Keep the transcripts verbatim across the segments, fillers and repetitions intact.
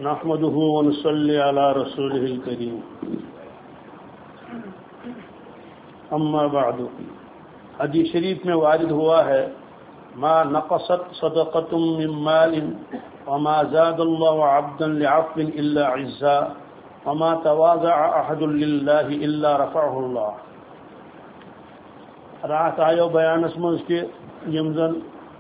نحمده ونصلي على رسوله الكريم اما بعد حدیث شریف میں وارد ہوا ہے ما نقصت صدقۃ من مال وما زاد الله عبدا لعفو الا عزا وما تواضع احد لله الا رفعه الله رات آیو بیانس مز کہ یم زن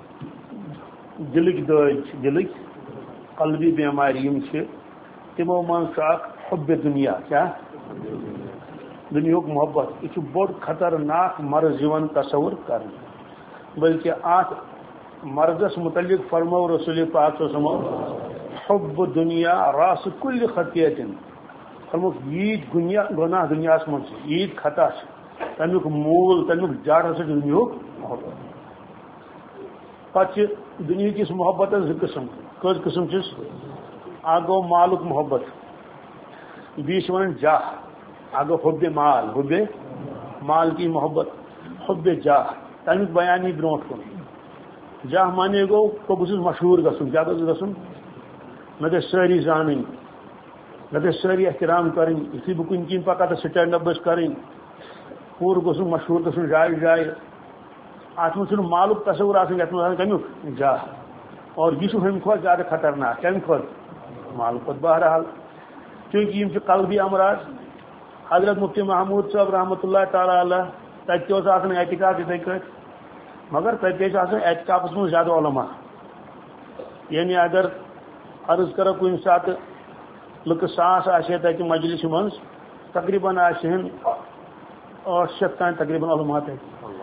دلک دج دلک قلبی بیماری یم چھ تمو من اخ حب دنیا کیا دنیا محبت یہ بڑ خطرناک مرض یوان تصور کر بلکہ آت مرضس متعلق فرمو رسول پاک صلی اللہ علیہ وسلم حب دنیا راس کل خطیت فرمو یہ گناہ دنیا من یہ خطا تمیک مول تمیک جڑ ہسا دنیا محبت پتہ دنیا کس محبت زٕ قسم کس قسم چس آگو مالک محبت بیس ون جاہ آگو حب مال حب مال کی محبت حب جاہ تمیک بیانی برونٹ کن جاہ مانے گو تو بس مشہور گسن کیا گھس گسن نہ ساری زان نہ ساری احترام کریں یتھی بہ کن کن پکا تو سٹینڈ اپ بس کریں پور گسن مشہور گسن جائے جائے ات من مالک تصور آن یت من کمیک جاہ اور یہ ہم کھت زیادہ خطرناک کم کھت مال کھت بہرحال چونکہ یہ قلبی امراض حضرت مفتی محمود صاحب رحمۃ اللہ تعالی علیہ تک اعتکاف اتھے کٹ مگر تک اعتکافس من زیادہ علماء یعنی اگر عرض کرو کن سات لک ساس آسے تک مجلس من تقریباً آسن ٲٹھ شیٚتھ تان تقریباً علماء تک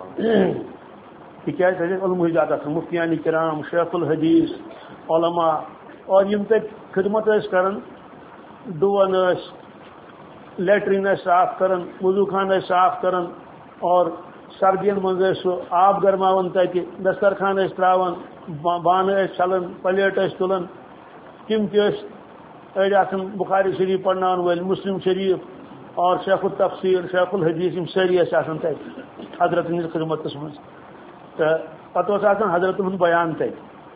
تکیاز علم زیادہ مفتیان کرام شیخ الحدیث علماء اور یم تک خدمت کران ڈون لیٹرین صاف کران وضو خان صاف کران اور سردین من سہ آب گرماون تک دسترخان تراوان بانہ چھلان پلیٹ تلان تم تڑ بخاری شریف پڑھناون ول مسلم شریف اور شیخ التفسیر شیخ الحدیث یم ساری تک حضرت ہند خدمت من تو پتہ حضرت ہند بیان تک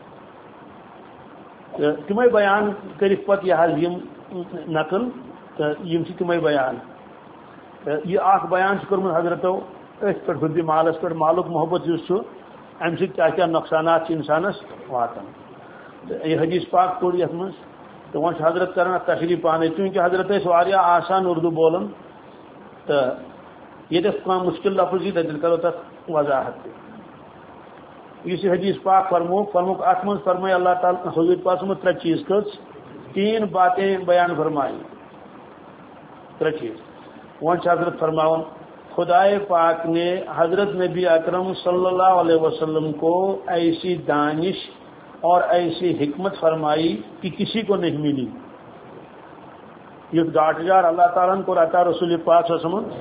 تمے بیان کرک پتہ یہ نقل تو یم تمے بیان یہ اخ بیان کورمت حضرتو ات پہ حب مالس پہ مالک محبت اس ام سیا کیا نقصانات انسانس واتان یہ حدیث پاک پور یت من تو وہ حضرت کران تشریح پانے چونکہ حضرت واریاہ آسان اردو بولان تو یہ مشکل لفظ یہ تیل کرو تک وضاحت اس حدیث پاک فرمو فرموک ات من فرمائے اللہ تعالیٰ حضور پاک میں ترے چیز کچھ تین باتیں بیان فرمائی ترے چیز وہ حضرت فرماون خدائے پاک نے حضرت نبی اکرم صلی اللہ علیہ وسلم کو ایسی دانش اور ایسی حکمت فرمائی کہ کسی کو نہیں ملی یہ گاٹ جار اللہ تعالیٰ کو عطا رسول پاک صلی اللہ علیہ وسلم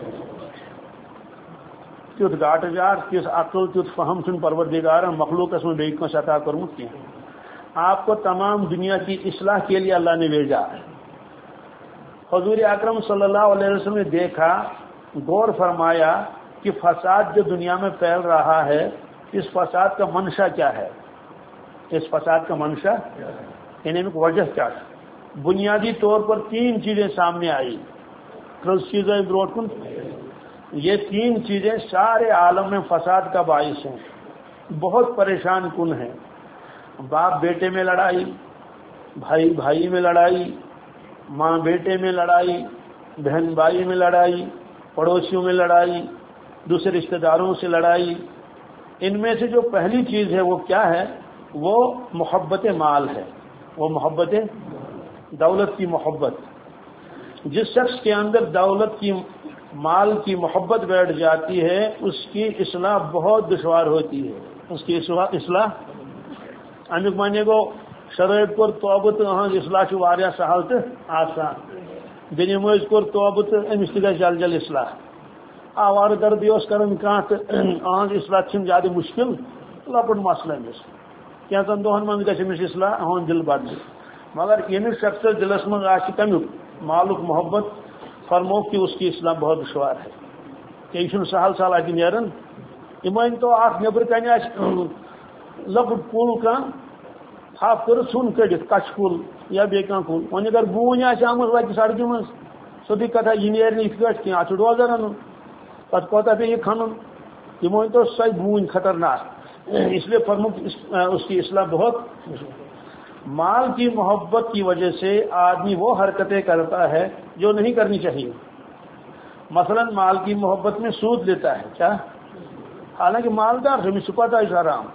تیت گاٹ جار تیس عقل تیت فہم چھ پروردگار مخلوقس میں بیک کس عطا کرمت کی آپ کو تمام دنیا کی اصلاح کے لیے اللہ نے بھیجا حضور اکرم صلی اللہ علیہ وسلم نے دیکھا غور فرمایا کہ فساد جو دنیا میں پھیل رہا ہے اس فساد کا منشا کیا ہے اس فساد کا منشا یعنی وجہ کیا ہے بنیادی طور پر تین چیزیں سامنے آئی کس چیزیں بروٹ کن یہ تین چیزیں سارے عالم میں فساد کا باعث ہیں بہت پریشان کن ہیں باپ بیٹے میں لڑائی بھائی بھائی میں لڑائی ماں بیٹے میں لڑائی بہن بھائی میں لڑائی پڑوسیوں میں لڑائی دوسرے رشتہ داروں سے لڑائی ان میں سے جو پہلی چیز ہے وہ کیا ہے وہ محبت مال ہے وہ محبت دولت کی محبت جس شخص کے اندر دولت کی مال کی محبت بیٹھ جاتی ہے اس کی اصلاح بہت دشوار ہوتی ہے اس کی اصلاح امیک مانے گو شرائط کور توبہ تو اہم اصلاح واریاہ سہل تو آسان دنیا مز کور توبہ تو امس تہ گژھِ جل جل اصلاح آوار گردی اس کران کھانا تو اہم اصلاح چھم زیادہ مشکل لۄکُٹ مسئلہ امس کینژن دۄہن منٛز گژھِ امس اصلاح اہم دل بدل مگر ییٚمِس شخصس دلس منٛز آسہِ تمیُک مالُک محبت فرمو کہ اس کی اصلاح بہت دشوار ہے کہ یہ سہل سہل اتہ نیران یہ مٲنۍ تو اکھ نیبر کن آسہِ لۄکُٹ پُل کانٛہہ تھپ کر ژھن کڑت کچھ کل یا بیٚیہِ کانٛہہ کُل وۄنۍ اگر بوٗنۍ آسہِ آمٕژ وتہِ سڑکہِ منٛز سیوٚدُے کتھا یہِ نیرِ نہٕ یِتھ کٲٹھۍ کینٛہہ اتھ چھُ ڈوزر انُن پتہٕ کوتاہ پیٚیہِ یہِ کھنُن یہِ مٲنۍتو سۄے بوٗنۍ خطرناک اس لیے فرموک اس کی اصلاح بہت مال کی محبت کی وجہ سے آدمی وہ حرکتیں کرتا ہے جو نہیں کرنی چاہیے. مثلا مال کی محبت میں سود لیتا ہے کیا حالانکہ مالدار سے پتہ ہے حرام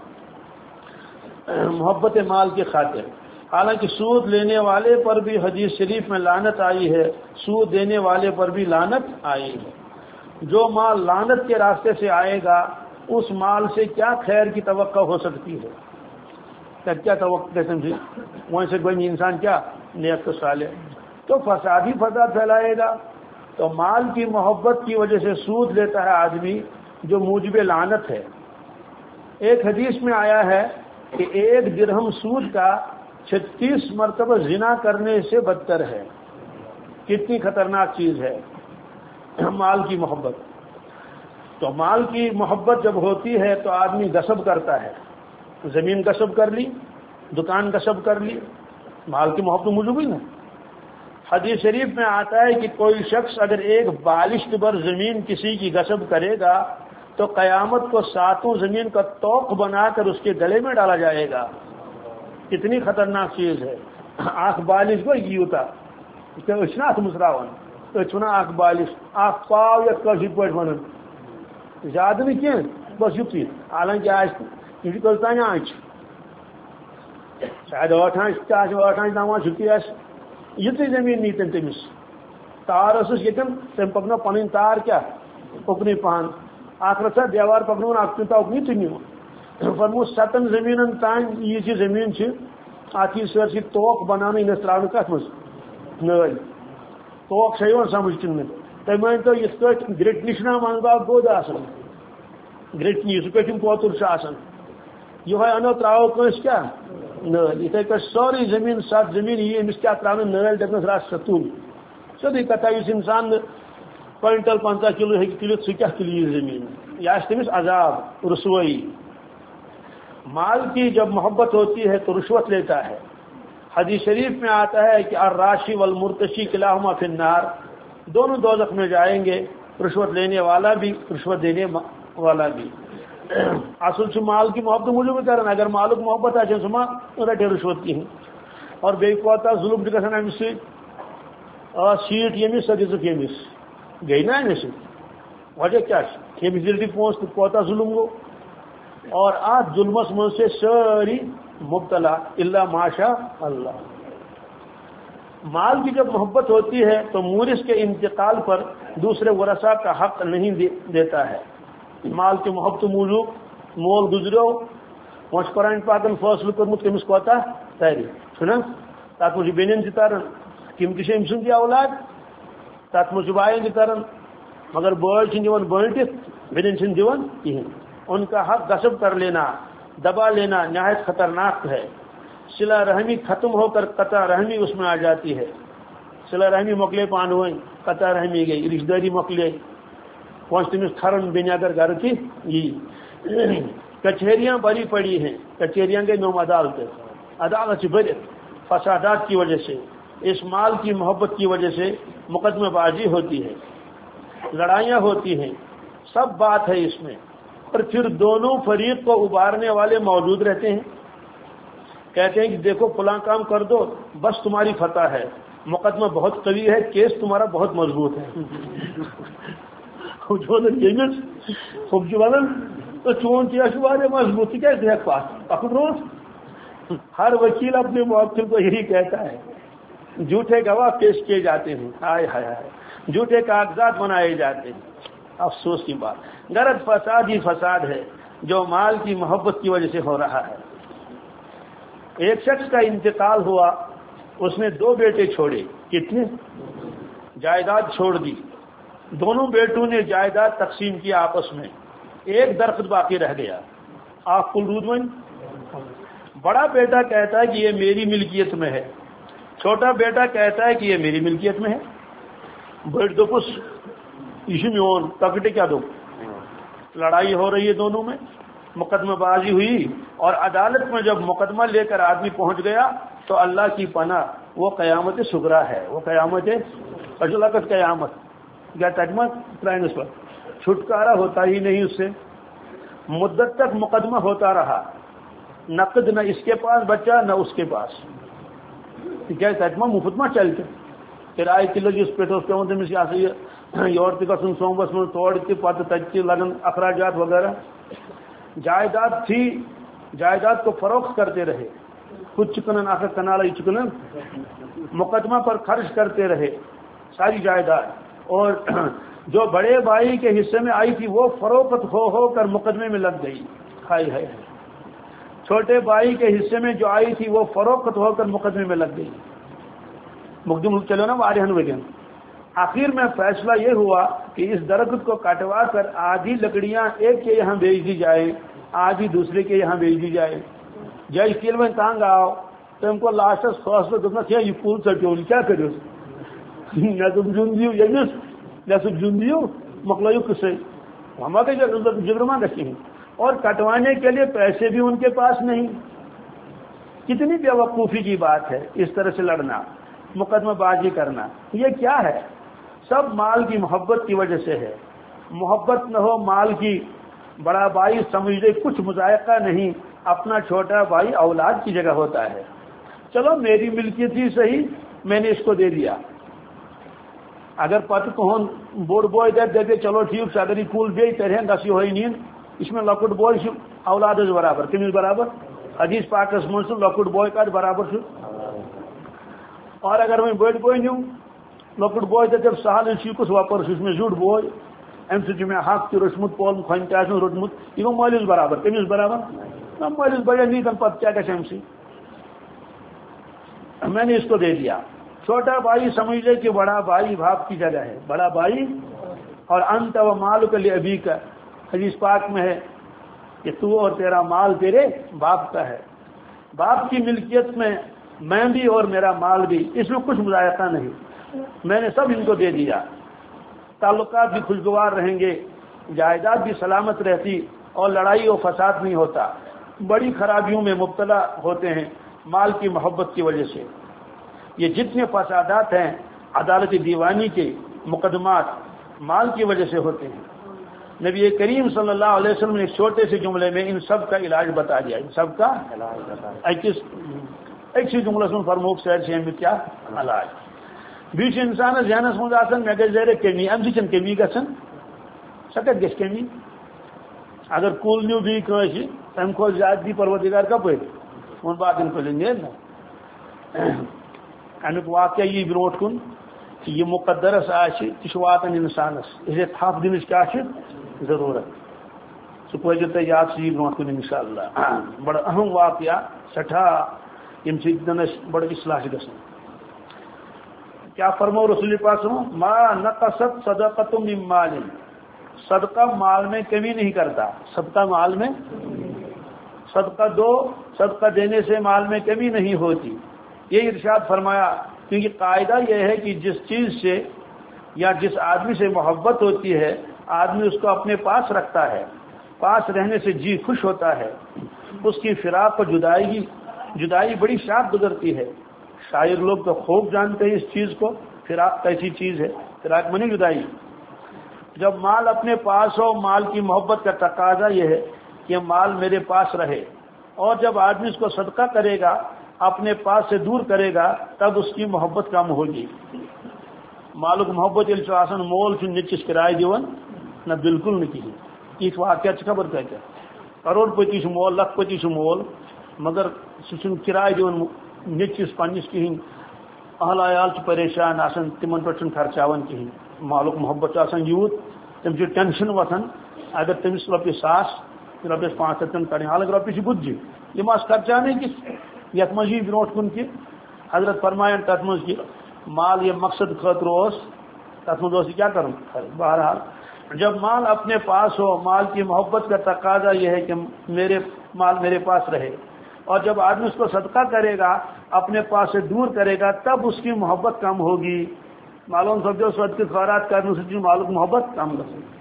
محبت مال کی خاطر. حالانکہ سود لینے والے پر بھی حدیث شریف میں لعنت آئی ہے, سود دینے والے پر بھی لعنت آئی ہے. جو مال لعنت کے راستے سے آئے گا اس مال سے کیا خیر کی توقع ہو سکتی ہے؟ کیا توقع سمجھے وہیں سے کوئی انسان کیا نیک تو صالح تو فساد ہی فساد پھیلائے گا. تو مال کی محبت کی وجہ سے سود لیتا ہے آدمی جو موجب لعنت ہے. ایک حدیث میں آیا ہے کہ ایک درہم سود کا چھتیس مرتبہ زنا کرنے سے بدتر ہے. کتنی خطرناک چیز ہے مال کی محبت. تو مال کی محبت جب ہوتی ہے تو آدمی غصب کرتا ہے, زمین غصب کر لی, دکان غصب کر لی, مال کی محبت موجود ہی نا. حدیث شریف میں آتا ہے کہ کوئی شخص اگر ایک بالشت بر زمین کسی کی غصب کرے گا تو قیامت کو ساتوں زمین کا توق بنا کر اس کے گلے میں ڈالا جائے گا. کتنی خطرناک چیز ہے. آنکھ بالش کو یوتا ات مسراون اتنا آنکھ بالش آنکھ پاو یا کشر پہ ون زیادہ نہیں کی بس یوتی. حالانکہ آج یہ کتان آنچ شاید ٹھ آنچ ٹھ آنچ نو چھٹی آس یتھی زمین نیتن تمس تار ٲسٕس ییٚتٮ۪ن تٔمۍ پکنو پنٕنۍ تار کیٛاہ اُکنُے پہن اکھ رژھا دیوار پکنون اکھ پیوٗنٛتاہ اُکنُے تہٕ نیوٗ فرمو ستن زمیٖنن تام یہِ چھِ زمیٖن چھِ اتھ یی سٲرسٕے توق بناونہٕ یِنس تراونہٕ کتھ منٛز نٲلۍ. توق چھا یِوان سمجھ کِنہٕ نہٕ؟ تُہۍ مٲنۍتو یِتھ کٲٹھۍ گرٛٹنہِ چھُنہ منٛزباگ گوٚد آسان گرٛٹنہِ یِتھ کٲٹھۍ یِم کوتُر چھُ آسان یِہوے انو تراوو کٲنٛسہِ کیٛاہ نٲلۍ. یِتھٕے کٲٹھۍ سورُے زمیٖن سَتھ زمیٖن یی أمِس کیٛاہ تراونہٕ نٲلۍ دپنس رس سا تُل. سیوٚدُے کتھا یُس انسان نہٕ کوینٹل پنژاہ کلو ہیٚکہِ تُلِتھ سُہ کیٛاہ تُلہِ یہِ زمیٖن یہِ آسہِ تٔمِس عذاب رسوٲیی. مال کی جب محبت ہوتی ہے تو رشوت لیتا ہے. حدیث شریف میں آتا ہے کہ الراشی والمرتشی کلاہما فی النار, دونوں دوزخ میں جائیں گے, رشوت لینے والا بھی رشوت دینے والا بھی. اصل سے مال کی محبت موجود کران اگر مالک محبت آ سہ ما رٹے رشوت کہیں. اور بیٚیہِ کوتاہ ظلم چھُ گژھان امہِ سۭتۍ سیٖٹ ییٚمِس سۄ دِژٕکھ ییٚمِس گٔے نا امہِ سۭتۍ وجہ کیٛاہ چھُ ییٚمِس دِل دِ پونٛسہٕ تہٕ کوتاہ ظلم گوٚو. اور اتھ ظلمس منٛز چھِ سٲری مبتلا الا ماشاء اللہ. مال کی جب محبت ہوتی ہے تو مورث کے انتقال پر دوسرے ورثاء کا حق نہیں دیتا ہے. مال کی محبت موجود مول گزریو وہ قرآن پاکن فٲصلہٕ کوٚرمُت کٔمِس کوتاہ ترِ چھُنہ تتھ منٛز چھُ بیٚنٮ۪ن تہِ تران تِم تہِ چھِ أمۍ سُنٛد اولاد تتھ منٛز چھُ بایَن تہِ تران مگر بٲے چھِنہٕ دِوان بٲنٹِتھ بیٚنٮ۪ن چھِنہٕ دِوان کِہیٖنۍ. ان کا حق غصب کر لینا دبا لینا نہایت خطرناک ہے. صلہ رحمی ختم ہو کر قطع رحمی اس میں آ جاتی ہے. صلہ رحمی مکلے پان ہوئیں قطع رحمی گئی رشتہ داری مکلے پہنچ تمس تھرن بین اگر گھر کی یہ کچہریاں بری پڑی ہیں. کچہریاں گئی نوم عدالت عدالت سے بھرے فسادات کی وجہ سے اس مال کی محبت کی وجہ سے مقدمہ بازی ہوتی ہے, لڑائیاں ہوتی ہیں, سب بات ہے اس میں. اور پھر دونوں فریق کو ابارنے والے موجود رہتے ہیں, کہتے ہیں کہ دیکھو فلاں کام کر دو بس تمہاری فتح ہے, مقدمہ بہت قوی ہے, کیس تمہارا بہت مضبوط ہے. چون کیس مضبوط کیا دیکھ پاس پکڑ روز. ہر وکیل اپنے موکل کو یہی کہتا ہے. جھوٹے گواہ پیش کیے جاتے ہیں, ہائے ہائے ہائے, جھوٹے کاغذات بنائے جاتے ہیں. افسوس کی بات, غرض فساد ہی فساد ہے جو مال کی محبت کی وجہ سے ہو رہا ہے. ایک شخص کا انتقال ہوا, اس نے دو بیٹے چھوڑے. کتنے؟ جائیداد چھوڑ دی. دونوں بیٹوں نے جائیداد تقسیم کیا آپس میں, ایک درخت باقی رہ گیا. آپ کل رود میں بڑا بیٹا کہتا ہے کہ یہ میری ملکیت میں ہے, چھوٹا بیٹا کہتا ہے کہ یہ میری ملکیت میں ہے. بڑھ دوپس یہ میون تکٹے کیا دو. لڑائی ہو رہی ہے دونوں میں. مقدمہ بازی ہوئی اور عدالت میں جب مقدمہ لے کر آدمی پہنچ گیا تو اللہ کی پناہ وہ قیامت صغریٰ ہے، وہ قیامت اجلقت قیامت کیا تجمہ پرائنس پر چھٹکارا ہوتا ہی نہیں اس سے، مدت تک مقدمہ ہوتا رہا، نقد نہ اس کے پاس بچا نہ اس کے پاس، کیا تجمہ مفتما چلتے کرایہ تہ لگس پہ پیون تمس یہ یور تہ گھن سومبس من توڑ تہ پتہ تتہ لگن اخراجات وغیرہ، جائیداد تھی، جائیداد کو فروخت کرتے رہے، خود چکنن آخر کنالا یہ چکنن مقدمہ پر خرچ کرتے رہے ساری جائیداد، اور جو بڑے بھائی کے حصے میں آئی تھی وہ فروخت ہو ہو کر مقدمے میں لگ گئی، ہائے ہائے، چھوٹے بھائی کے حصے میں جو آئی تھی وہ فروخت ہو کر مقدمے میں لگ گئی، مقدم چلو نا وارہن وگن۔ آخر میں فیصلہ یہ ہوا کہ اس درخت کو کٹوا کر آدھی لکڑیاں ایک کے یہاں بیچ دی جائے، آدھی دوسرے کے یہاں بیچ دی جائے۔ جج کیل میں تانگ آو تم کو لاسٹس فیصلہ دھونا کیا یہ کول ٹھو کیا کرو نیصب جن دیو یمس نیصب جن دیو مکلو قصے ہما کے جگرما گھیں، اور کٹوانے کے لیے پیسے بھی ان کے پاس نہیں۔ کتنی بے وقوفی کی بات ہے اس طرح سے لڑنا، مقدمہ بازی کرنا، یہ کیا ہے؟ سب مال کی محبت کی وجہ سے ہے۔ محبت نہ ہو مال کی، بڑا بھائی سمجھ لے کچھ مذائقہ نہیں، اپنا چھوٹا بھائی اولاد کی جگہ ہوتا ہے۔ چلو میری ملکیت ہی صحیح، میں نے اس کو دے دیا، اگر پتہ کہون بوڑ بوئے دے دے چلو ٹھیک اگر یہ کول بے ترہن گس یہ ہوئی نیند اس میں لکٹ بوئے اولاد برابر کمس برابر حدیث پاکس من سے لکٹ بوئے کت برابر، اور اگر وہی بڑ بوئے نیو لکٹ بوئے دب سہل کس وپر میں زیوٹ بوئے ام سی میں حق تہ روچمت پول کھن تہ روٹمت یہ گو مالس برابر کمس برابر مالس بڑے نیتن پتہ کیا گھس ام سی، میں نے اس کو دے دیا۔ چھوٹا بھائی سمجھ لے کہ بڑا بھائی باپ کی جگہ ہے، بڑا بھائی، اور انت و مالک لابی کا حدیث پاک میں ہے کہ تو اور تیرا مال تیرے باپ کا ہے۔ باپ کی ملکیت میں میں بھی اور میرا مال بھی، اس میں کچھ مذائقہ نہیں، میں نے سب ان کو دے دیا۔ تعلقات بھی خوشگوار رہیں گے، جائیداد بھی سلامت رہتی، اور لڑائی و فساد نہیں ہوتا۔ بڑی خرابیوں میں مبتلا ہوتے ہیں مال کی محبت کی وجہ سے۔ یہ جتنے فسادات ہیں عدالت دیوانی کے مقدمات مال کی وجہ سے ہوتے ہیں۔ نبی کریم صلی اللہ علیہ وسلم نے ایک چھوٹے سے جملے میں ان سب کا علاج بتا دیا، ان سب کا ایک سی جملہ سن فرموک سیر سے ہمیں کیا علاج بیچ انسان ذہنس مز آسان مے گژھِ زیرے کمی، ام سی کمی گژھان سہ کت گژھِ کمی؟ اگر کل نیو بی کنسی تمہ کھت زیادہ دی پروردگار کپر وون بات ان کو لیں نا امیک واقعہ یہ برونٹ کن کہ یہ مقدرس آہ واتان انسانس اسے تھپ دنچ کیا ضرورت، سہ پزو تہ یاد سی برونٹ کن انشاء اللہ۔ بڑا اہم واقعہ سٹھا یم سن بڑا اصلاح گھن۔ کیا فرمو رسول پاک ما نقصت صدقۃ من مال، صدقہ مال میں کمی نہیں کرتا، صدقہ مال میں صدقہ دو، صدقہ دینے سے مال میں کمی نہیں ہوتی، یہ ارشاد فرمایا۔ کیونکہ قاعدہ یہ ہے کہ جس چیز سے یا جس آدمی سے محبت ہوتی ہے آدمی اس کو اپنے پاس رکھتا ہے، پاس رہنے سے جی خوش ہوتا ہے، اس کی فراق و جدائی جدائی بڑی شاد گزرتی ہے۔ شاعر لوگ تو خوب جانتے ہیں اس چیز کو، فراق کیسی چیز ہے، فراق منی جدائی۔ جب مال اپنے پاس ہو، مال کی محبت کا تقاضا یہ ہے کہ مال میرے پاس رہے، اور جب آدمی اس کو صدقہ کرے گا اپنے پاس سے دور کرے گا تب اس کی محبت کم ہوگی۔ مالک محبت یل آسان مول نچس کرایہ دیون نہ بالکل نہ کہین، یہ واقعہ خبر کتہ کروڑ پتی مول لکھ پتی مول مگر سہ کرایہ دیون نچس پنس کہین، اہل عیال پریشان آسان تمن پہ خرچاون کہین۔ مالک محبت آسان یوت تم ٹینشن وتھان اگر تمس رۄپیہِ ساس رۄپیس پانچ ہتھ کڑ حالانکہ رۄپیہِ گُتجہِ یم آس خرچانے کس یت مز یہ برونٹ کن کہ حضرت فرمائن تر مز کہ مال یہ مقصد خاطر اس تر مز کیا کروں۔ بہرحال جب مال اپنے پاس ہو، مال کی محبت کا تقاضا یہ ہے کہ میرے مال میرے پاس رہے، اور جب آدمی اس کو صدقہ کرے گا اپنے پاس سے دور کرے گا تب اس کی محبت کم ہوگی۔ معلوم سمجھو صدقہ خیرات کرنے سے مالک محبت کم گژھِ۔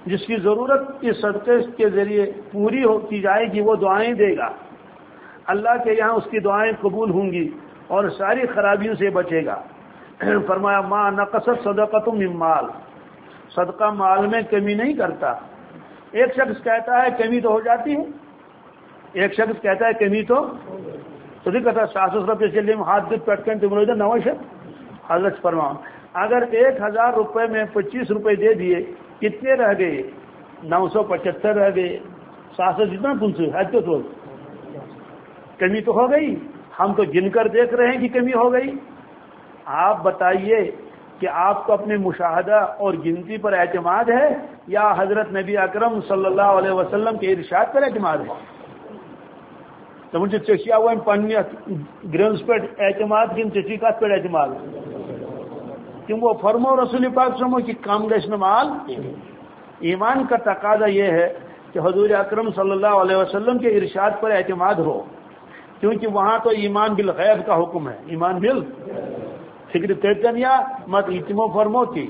جس کی ضرورت اس صدقے کے ذریعے پوری ہو کی جائے گی وہ دعائیں دے گا، اللہ کے یہاں اس کی دعائیں قبول ہوں گی اور ساری خرابیوں سے بچے گا۔ فرمایا ما نقصت صدقۃ من مال، صدقہ مال میں کمی نہیں کرتا۔ ایک شخص کہتا ہے کمی تو ہو جاتی ہے، ایک شخص کہتا ہے کمی تو تو کہتا سات سو روپئے چلیے ہاتھ دن پٹکن تم ادھر نوش ہے۔ حضرت فرماؤ اگر ایک ہزار روپے میں پچیس روپے دے دیے کتنے رہ گئے؟ نو سو پچہتر رہ گئے، سات سو جتنا کن سے ہے تو کمی تو ہو گئی، ہم تو گن کر دیکھ رہے ہیں کہ کمی ہو گئی۔ آپ بتائیے کہ آپ کو اپنے مشاہدہ اور گنتی پر اعتماد ہے یا حضرت نبی اکرم صلی اللہ علیہ وسلم کے ارشاد پر اعتماد ہے؟ تو مجھے چشیا ہوا پنہ گرنس پہ اعتماد کن چشی کت پہ اعتماد کیوں وہ فرمو رسول پاک سمو کہ کم گشن مال۔ ایمان کا تقاضا یہ ہے کہ حضور اکرم صلی اللہ علیہ وسلم کے ارشاد پر اعتماد ہو، کیونکہ وہاں تو ایمان بالغیب کا حکم ہے، ایمان بال فکر تیتنیا مت اتمو فرمو کی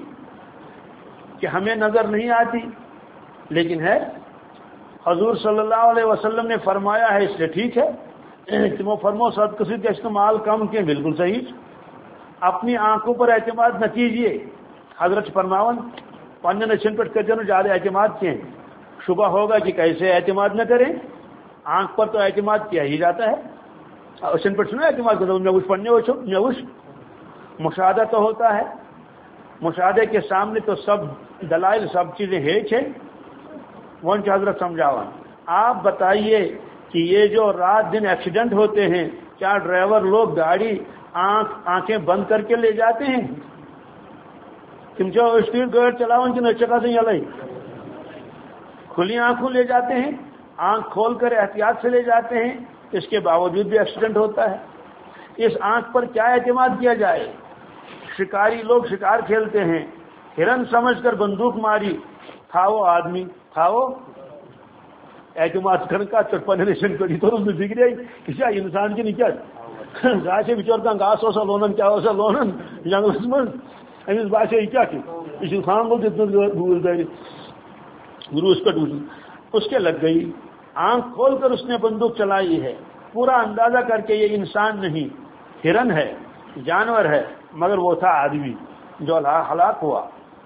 کہ ہمیں نظر نہیں آتی لیکن ہے، حضور صلی اللہ علیہ وسلم نے فرمایا ہے اس سے ٹھیک ہے۔ اتمو فرمو سد کسی کا استعمال کم کے بالکل صحیح۔ اپنی آنکھوں پر اعتماد نہ کیجیے، حضرت فرماون پنہ نشن پٹ کر زیادہ اعتماد کیے شبہ ہوگا کہ کیسے اعتماد نہ کریں، آنکھ پر تو اعتماد کیا ہی جاتا ہے، اشن پٹ سنا اعتماد کرتا میں کچھ پڑھنے وچو میں کچھ مشاہدہ تو ہوتا ہے، مشاہدے کے سامنے تو سب دلائل سب چیزیں ہے چھے ون حضرت سمجھاوا۔ آپ بتائیے کہ یہ جو رات دن ایکسیڈنٹ ہوتے ہیں کیا ڈرائیور لوگ گاڑی آنکھ آنکھیں بند کر کے لے جاتے ہیں؟ تم جو اسپیڈ گاڑی چلاؤ کہ نچکا سے یلائی کھلی آنکھوں لے جاتے ہیں، آنکھ کھول کر احتیاط سے لے جاتے ہیں، اس کے باوجود بھی ایکسیڈنٹ ہوتا ہے۔ اس آنکھ پر کیا اعتماد کیا جائے؟ شکاری لوگ شکار کھیلتے ہیں، ہرن سمجھ کر بندوق ماری، تھا وہ آدمی تھا وہ اعتماد کر کا چٹپن نشن کری تو اس میں بگ رہی کسی انسان کی نہیں کیا گاچے بچور کا گاس ہو سا لونن کیا ہو سا لونن جنگلس من امس باسے یہ کیا یہ خان بول جتنا گول داری گروس کٹ اس کے لگ گئی، آنکھ کھول کر اس نے بندوق چلائی ہے، پورا اندازہ کر کے یہ انسان نہیں ہرن ہے جانور ہے مگر وہ تھا آدمی جو ہلاک ہوا۔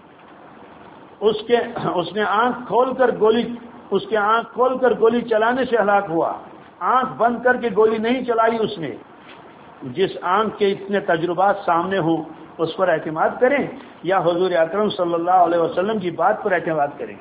اس کے اس نے آنکھ کھول کر گولی اس کے آنکھ کھول کر گولی چلانے سے ہلاک ہوا، آنکھ بند کر کے گولی نہیں چلائی اس نے۔ جس آنکھ کے اتنے تجربات سامنے ہوں اس پر اعتماد کریں یا حضور اکرم صلی اللہ علیہ وسلم کی بات پر اعتماد کریں؟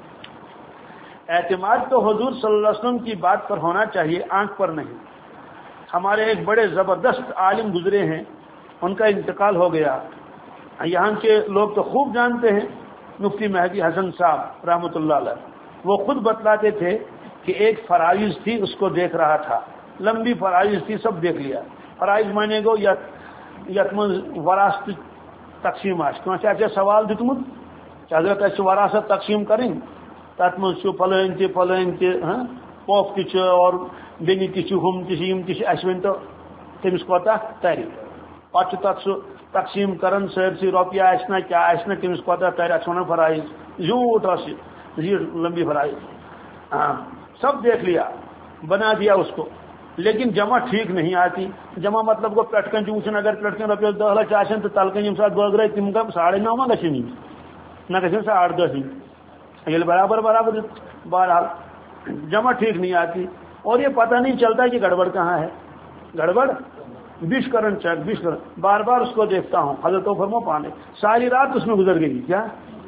اعتماد تو حضور صلی اللہ علیہ وسلم کی بات پر ہونا چاہیے، آنکھ پر نہیں۔ ہمارے ایک بڑے زبردست عالم گزرے ہیں، ان کا انتقال ہو گیا، یہاں کے لوگ تو خوب جانتے ہیں، مفتی مہدی حسن صاحب رحمۃ اللہ علیہ۔ وہ خود بتلاتے تھے کہ ایک فرائض تھی اس کو دیکھ رہا تھا، لمبی فرائض تھی سب دیکھ لیا۔ فرائض مانے گو یت من وراثت تقسیم آچھا سوال دتمت حضرت اچھے وراثت تقسیم کریں تت من پلن تہ پلن تہ پوپ تہ اور بینی تہ ہم تہ اس ون تو تمس کوتا تر پتہ تک سہ تقسیم کرن سرسی روپیہ آسنا کیا آسنا تمس کوتا تر اتھ ونان فرائض زیوٹ زیٹ لمبی فرائض سب دیکھ لیا بنا دیا اس کو، لیکن جمع ٹھیک نہیں آتی۔ جمع مطلب کو پٹکن وچن اگر پٹکن روپیے دہ لچھ آن تو تلکن یم سات بغر تم گا ساڑھے نو ما گھن نہ گھن ساڑھ دہ دن برابر برابر بہرحال جمع ٹھیک نہیں آتی اور یہ پتہ نہیں چلتا کہ گڑبڑ کہاں ہے، گڑبڑ بیش کرن چیک بیش کرن بار بار اس کو دیکھتا ہوں۔ حضرت فرمو پانے ساری رات اس میں گزر گئی، کیا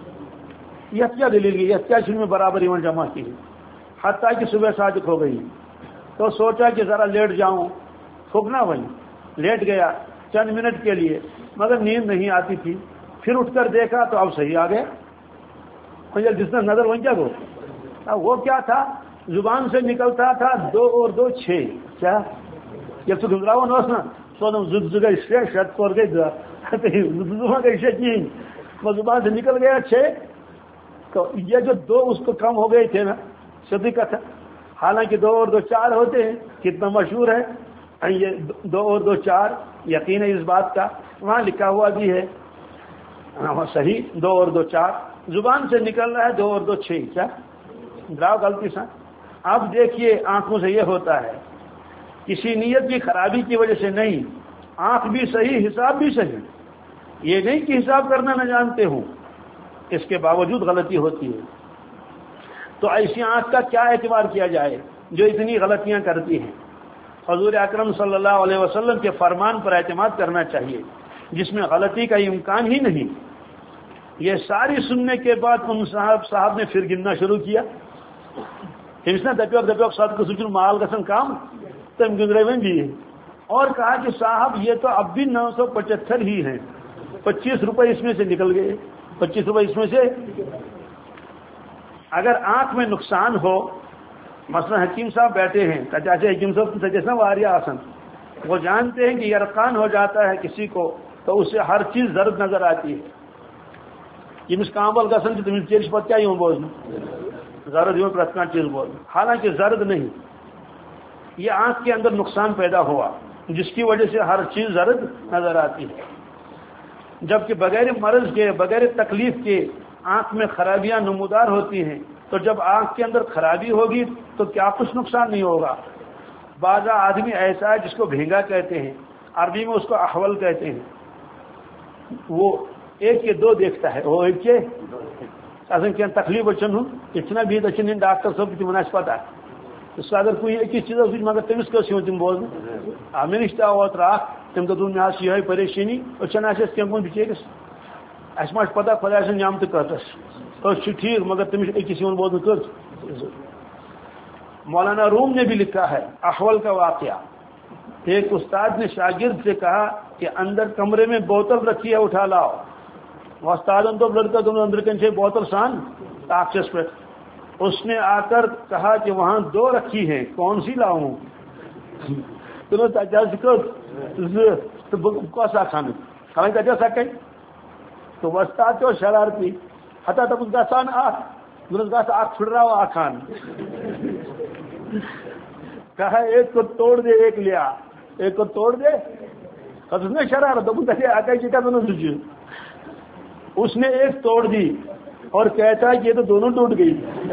یہ کیا دلیل گئی، یہ کیا چیز میں برابر ایون جمع کی، حتیٰ کہ صبح صادق ہو گئی تو سوچا کہ ذرا لیٹ جاؤں، پھکنا وہیں لیٹ گیا چند منٹ کے لیے مگر نیند نہیں آتی تھی، پھر اٹھ کر دیکھا تو اب صحیح آ گیا، جس نے نظر وہیں کیا گو وہ کیا تھا، زبان سے نکلتا تھا دو اور دو چھ، کیا جب تو گزرا ہوا نوس نا سو زد گئی شہ شت کور گئی گئی شہ وہ زبان سے نکل گیا چھ، تو یہ جو دو اس کو کم ہو گئے تھے نا صدی کا تھا، حالانکہ دو اور دو چار ہوتے ہیں، کتنا مشہور ہے یہ دو اور دو چار، یقین ہے اس بات کا، وہاں لکھا ہوا بھی ہے صحیح دو اور دو چار، زبان سے نکل رہا ہے دو اور دو چھ، کیا ڈراؤ غلطی سے. اب دیکھیے آنکھوں سے یہ ہوتا ہے، کسی نیت کی خرابی کی وجہ سے نہیں، آنکھ بھی صحیح حساب بھی صحیح، یہ نہیں کہ حساب کرنا نہ جانتے ہوں، اس کے باوجود غلطی ہوتی ہے. تو ایسی آنکھ کا کیا اعتبار کیا جائے جو اتنی غلطیاں کرتی ہیں؟ حضور اکرم صلی اللہ علیہ وسلم کے فرمان پر اعتماد کرنا چاہیے جس میں غلطی کا امکان ہی نہیں. یہ ساری سننے کے بعد ان صاحب صاحب نے پھر گننا شروع کیا. دپیوک دپیوک سات کو مال گسن کام تم گزرے بھی، اور کہا کہ صاحب یہ تو اب بھی نو سو پچہتر ہی ہیں، پچیس روپے اس میں سے نکل گئے، پچیس روپے اس میں سے. اگر آنکھ میں نقصان ہو، مثلا حکیم صاحب بیٹھے ہیں، چاچا حکیم صاحب سجسنا واریہ آسن، وہ جانتے ہیں کہ یرقان ہو جاتا ہے کسی کو تو اس سے ہر چیز زرد نظر آتی ہے. یہ مس کامبل گسن تم چیز پتہ کیا یوں بوزن زرد یوں پرتکان چیز بوزن، حالانکہ زرد نہیں، یہ آنکھ کے اندر نقصان پیدا ہوا جس کی وجہ سے ہر چیز زرد نظر آتی ہے. جبکہ بغیر مرض کے، بغیر تکلیف کے آنکھ میں خرابیاں نمودار ہوتی ہیں، تو جب آنکھ کے اندر خرابی ہوگی تو کیا کچھ نقصان نہیں ہوگا. بعض آدمی ایسا ہے جس کو بھینگا کہتے ہیں، عربی میں اس کو احول کہتے ہیں، وہ ایک کے دو دیکھتا ہے، وہ ایک کے اصل کیا تکلیف اچھن ہوں اتنا بھی اچھن ڈاکٹر صاحب کی مناسبت ہے. اس کا اگر کوئی ایک ہی چیز مگر تمس کس تم بوزن ہمیں رشتہ اوت راک تم تو مے آج یہ پریشانی اچھن آس کم کن بچیرس اس ما پتہ خدا سن نعمت کتس تو ٹھیک مگر تمس اکس بوزن کت. مولانا روم نے بھی لکھا ہے احول کا واقعہ. ایک استاد نے شاگرد سے کہا کہ اندر کمرے میں بوتل رکھی ہے، اٹھا لاؤ. استاد تو لڑکا تم اندر کن سے بوتل سان تاکس پہ. اس نے آ کر کہا کہ وہاں دو رکھی ہیں، کون سی لاؤں؟ تمہیں کوسا کھانے کھانے تجا سکے تو وسطاد تو شرارتی ہتا تب گسان آخ دس گس آخ چھڑ رہا آخان کہا ایک کو توڑ دے ایک لیا، ایک کو توڑ دے اس نے شرارت آکا جی کا دونوں تجھے. اس نے ایک توڑ دی اور کہتا ہے کہ یہ تو دونوں ٹوٹ گئی.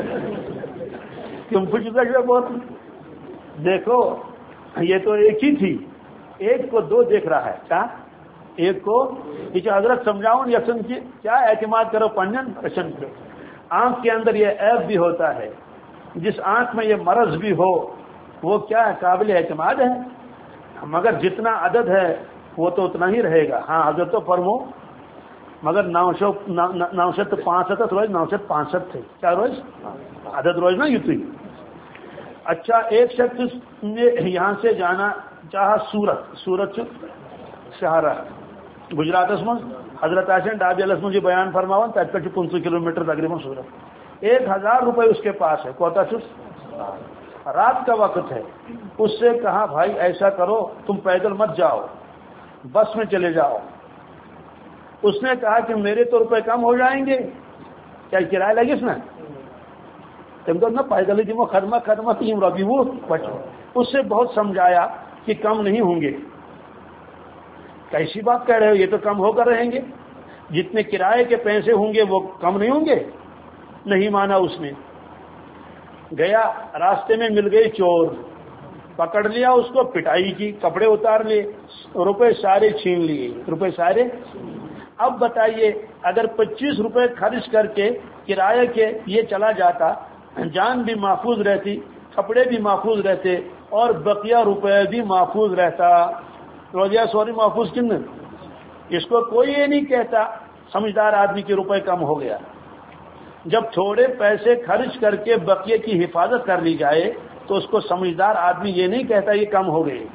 تم کچھ بہت دیکھو یہ تو ایک ہی تھی، ایک کو دو دیکھ رہا ہے. کیا ایک کو یہ حضرت سمجھاؤں یسن کی کیا اعتماد کرو پنجن رشن کرو. آنکھ کے اندر یہ عیب بھی ہوتا ہے، جس آنکھ میں یہ مرض بھی ہو وہ کیا قابل اعتماد ہے، مگر جتنا عدد ہے وہ تو اتنا ہی رہے گا. ہاں حضرت تو فرمو مگر نو سو نو سو پانسٹھ روز نو سو پانسٹھ تھے، کیا روز عدد روز نا یوتی. اچھا ایک شخص نے یہاں سے جانا چاہا سورت، سورت شہر گجرات من حضرت آسن ڈابیلس من بیان فرماون تب پہ پنچہ کلو میٹر تقریباً سورت. ایک ہزار روپے اس کے پاس ہے، کوتا چھ رات کا وقت ہے. اس سے کہا بھائی ایسا کرو تم پیدل مت جاؤ، بس میں چلے جاؤ. اس نے کہا کہ میرے تو روپے کم ہو جائیں گے، کیا کرایہ لگے اس میں تم تو نہ پیدل جی وہ خدمہ خدمہ تیم ربی وہ بچو. اس سے بہت سمجھایا کہ کم نہیں ہوں گے. کیسی بات کہہ رہے ہو، یہ تو کم ہو کر رہیں گے، جتنے کرائے کے پیسے ہوں گے وہ کم نہیں ہوں گے. نہیں مانا اس نے. گیا راستے میں مل گئی چور، پکڑ لیا اس کو، پٹائی کی، کپڑے اتار لیے، روپے سارے چھین لیے، روپے سارے. اب بتائیے اگر پچیس روپے خرچ کر کے کرایہ کے یہ چلا جاتا، جان بھی محفوظ رہتی، کپڑے بھی محفوظ رہتے اور بقیہ روپے بھی محفوظ رہتا. روزیہ سوری محفوظ کن اس کو کوئی یہ نہیں کہتا سمجھدار آدمی کے روپے کم ہو گیا. جب تھوڑے پیسے خرچ کر کے بقیے کی حفاظت کر لی جائے تو اس کو سمجھدار آدمی یہ نہیں کہتا یہ کم ہو گئے.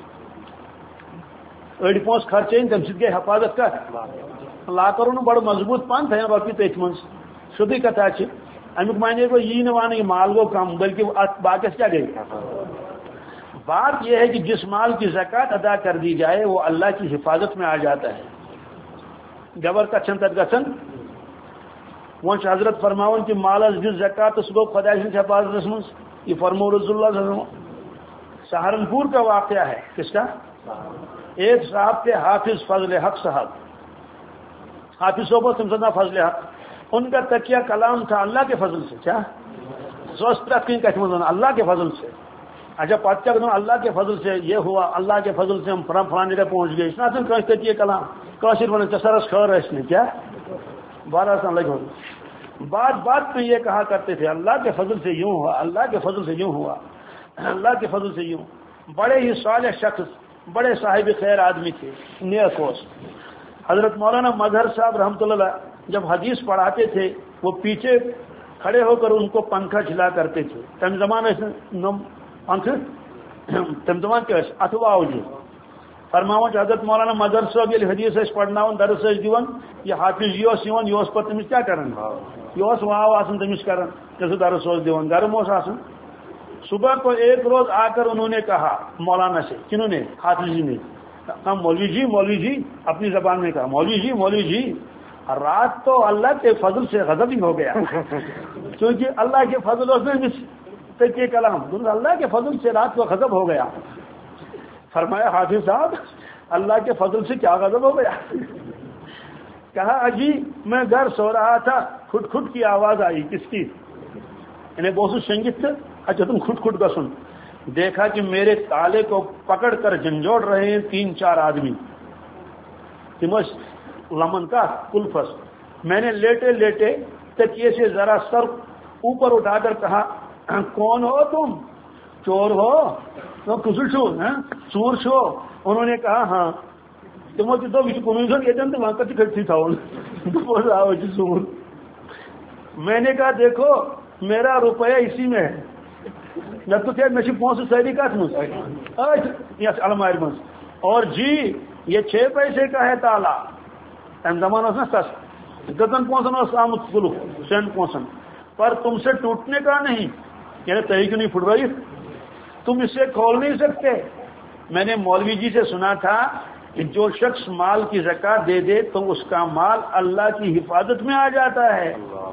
اڑ پونس خرچے تم سب کے حفاظت کر لا کرو بڑا مضبوط پان تھا باقی تھی من سیدھی کتھا امیک مانے گو یہ نہ ون یہ مال گو کم بلکہ باقی کیا گئی. بات یہ ہے کہ جس مال کی زکوٰۃ ادا کر دی جائے وہ اللہ کی حفاظت میں آ جاتا ہے. گبر کچن تک گھن ون حضرت فرماون کہ مالس دس زکوٰۃ اس گو خدا سند حفاظت من. یہ فرمو رسول اللہ صلی اللہ علیہ وسلم. سہارنپور کا واقعہ ہے، کس کا؟ ایک صاحب تھے حافظ فضل حق صاحب. حافظ صاحب تم سنا فضل حق. ان کا تکیہ کلام تھا اللہ کے فضل سے. کیا اللہ کے فضل سے. اچھا پتہ اللہ کے فضل سے یہ ہوا, اللہ کے فضل سے ہم فلان جگہ پہنچ گئے. اتنا سن تکیہ کلام کاشر بنے سرس خیر ہے اس نے کیا بارہ سال لگ ہو. بات بات میں یہ کہا کرتے تھے اللہ کے فضل سے یوں ہوا, اللہ کے فضل سے یوں ہوا, اللہ کے فضل سے یوں. بڑے ہی صالح شخص, بڑے صاحب خیر آدمی تھے, نیک ہوش. حضرت مولانا مظہر صاحب رحمۃ اللہ جب حدیث پڑھاتے تھے وہ پیچھے کھڑے ہو کر ان کو پنکھا کھلا کرتے تھے. تم زمان پنکھ تم زمان کے اتوا جی فرماؤں حضرت مولانا مظہر صاحب یہ حدیث پڑھنا درس دیون یہ حافظ یہ یہ پہ تمس کیا کران یہ واو آسان تمس کران جیسے درس دیون گرم اس آسان. صبح کو ایک روز آ کر انہوں نے کہا مولانا سے, کنہوں نے, حافظ جی نے کہا مولوی جی مولوی جی اپنی زبان میں کہا مولوی جی مولوی جی رات تو اللہ کے فضل سے غضب ہی ہو گیا کیونکہ اللہ کے فضل تکیہ کلام اللہ کے فضل سے رات کو غضب ہو گیا. فرمایا حافظ صاحب اللہ کے فضل سے کیا غضب ہو گیا؟ کہا اجی میں گھر سو رہا تھا, کھٹ کھٹ کی آواز آئی. کس کی؟ انہیں بہت سنگیت تھے. اچھا تم کھٹ کھٹ کا سن. دیکھا کہ میرے تالے کو پکڑ کر جھنجھوڑ رہے ہیں تین چار آدمی. تمس لمن کا کلفس. میں نے لیٹے لیٹے تکیے سے ذرا سر اوپر اٹھا کر کہا کون ہو تم؟ چور ہو؟ کسل چھو چور چھو؟ انہوں نے کہا ہاں. تمو تو کنوشن تو وہاں کا کھٹی تھا چور. میں نے کہا دیکھو میرا روپیہ اسی میں ہے. نہ تو کیا میں پونسے ساری کت مز الماری مز. اور جی یہ چھ پیسے کا ہے تالا. تم زمانہ نا سس گتن پونسن آمت کلو شین پونسن پر تم سے ٹوٹنے کا نہیں. یعنی تہی کیوں نہیں پھٹ رہی, تم اسے کھول نہیں سکتے. میں نے مولوی جی سے سنا تھا کہ جو شخص مال کی زکات دے دے تو اس کا مال اللہ کی حفاظت میں آ جاتا ہے.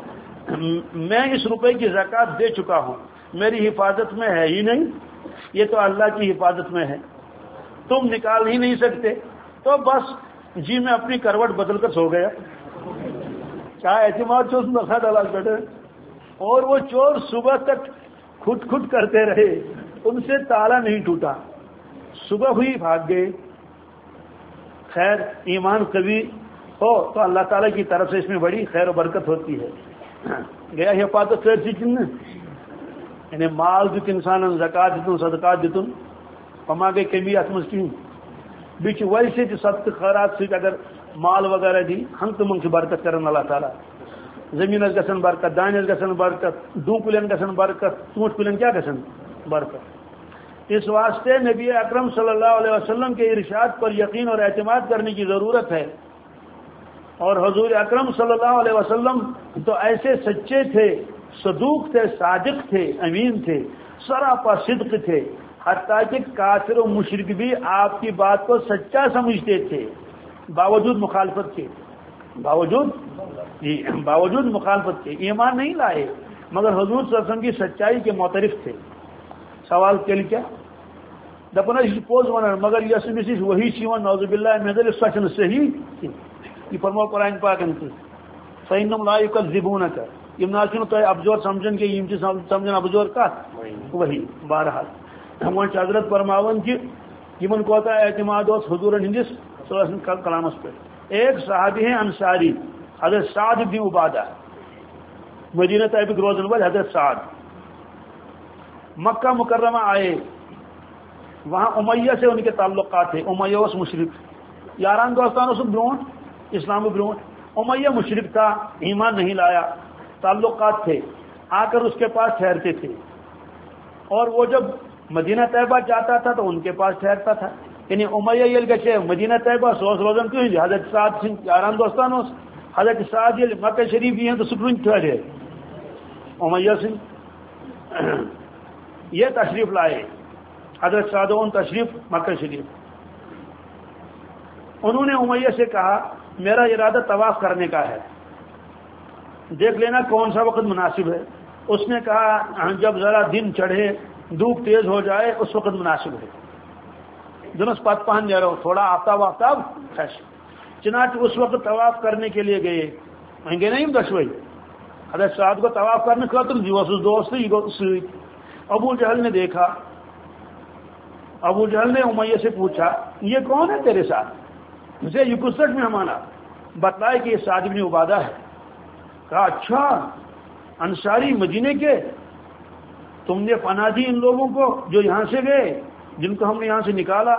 میں اس روپے کی زکات دے چکا ہوں, میری حفاظت میں ہے ہی نہیں, یہ تو اللہ کی حفاظت میں ہے, تم نکال ہی نہیں سکتے. تو بس جی میں اپنی کروٹ بدل کر سو گیا. کیا اعتماد سے اس میں رکھا ڈالا بیٹھے. اور وہ چور صبح تک کھٹ کھٹ کرتے رہے, ان سے تالا نہیں ٹوٹا. صبح ہوئی بھاگ گئے. خیر ایمان قوی ہو تو اللہ تعالیٰ کی طرف سے اس میں بڑی خیر و برکت ہوتی ہے. گیا حفاظت خیر سی کن یعنی مال دیت انسان زکات دیتن صدقات دیتن پما گئی کمی ات مز کہیں بیچ ویسے صدقہ خیرات سے اگر مال وغیرہ دی ہم تو من کی برکت کرن اللہ تعالیٰ. زمین گھن برکت, دانس گھن برکت, ڈون کلین گھن برکت, ژوٗنٛٹھۍ کلین کیا گھن برکت. اس واسطے نبی اکرم صلی اللہ علیہ وسلم کے ارشاد پر یقین اور اعتماد کرنے کی ضرورت ہے. اور حضور اکرم صلی اللہ علیہ وسلم تو ایسے سچے تھے, صدوق تھے, صادق تھے, امین تھے, سراپا صدق تھے, حتیٰ کہ کافر و مشرک بھی آپ کی بات کو سچا سمجھتے تھے باوجود مخالفت کے. باوجود جی باوجود مخالفت کے ایمان نہیں لائے مگر حضور صلی اللہ علیہ وسلم کی سچائی کے معترف تھے. سوال کے لیے کیا دپنا یہ پوز ونان مگر یس مس وہی چیون نعوذ باللہ من ذلک سچن صحیح یہ فرمو قرآن پاک ان فإنهم لا يكذبونك یم نا چھن تو ابزور سمجھن کہ یم چھ سمجھن ابزور کا وہی. بہرحال ہم حضرت فرماون کہ یمن کوتا اعتماد اس حضور ہندس صلی اللہ علیہ وسلم کلامس پہ. ایک صحابی ہیں انصاری حضرت سعد بن عبادہ, مدینہ طیبہ روزن والے حضرت سعد. مکہ مکرمہ آئے, وہاں امیہ سے ان کے تعلقات تھے. امیہ اس مشرک یاران دوستان اس برونٹ اسلام برونٹ. امیہ مشرک تھا, ایمان نہیں لایا, تعلقات تھے, آ کر اس کے پاس ٹھہرتے تھے. اور وہ جب مدینہ طیبہ جاتا تھا تو ان کے پاس ٹھہرتا تھا. یعنی امیہ یل گچے مدینہ طیبہ سوز روزن کیوں حضرت سعد سن یاران دوستان اس حضرت سعد یل مکہ شریف بھی ہیں تو سکرون ٹھہرے امیہ سن یہ تشریف لائے. حضرت سعد ان تشریف مکہ شریف. انہوں نے امیہ سے کہا میرا ارادہ طواف کرنے کا ہے, دیکھ لینا کون سا وقت مناسب ہے. اس نے کہا جب ذرا دن چڑھے دھوپ تیز ہو جائے اس وقت مناسب ہے. دنس پت پہن جا رہا تھوڑا آفتاب آفتاب خش. چنانچہ اس وقت طواف کرنے کے لیے گئے. وہیں گئی نا یم دشوئی حضرت سعد کو طواف کرنے خاطر یہ دوست یہ گو ست ابو جہل نے دیکھا ابو جہل نے امیہ سے پوچھا یہ کون ہے تیرے ساتھ مجھے یہ کسٹ میں ہمارا بتلائے کہ یہ سعد بن عبادہ ہے کہا اچھا انصاری مدینے کے تم نے پناہ دی ان لوگوں کو جو یہاں سے گئے جن کو ہم نے یہاں سے نکالا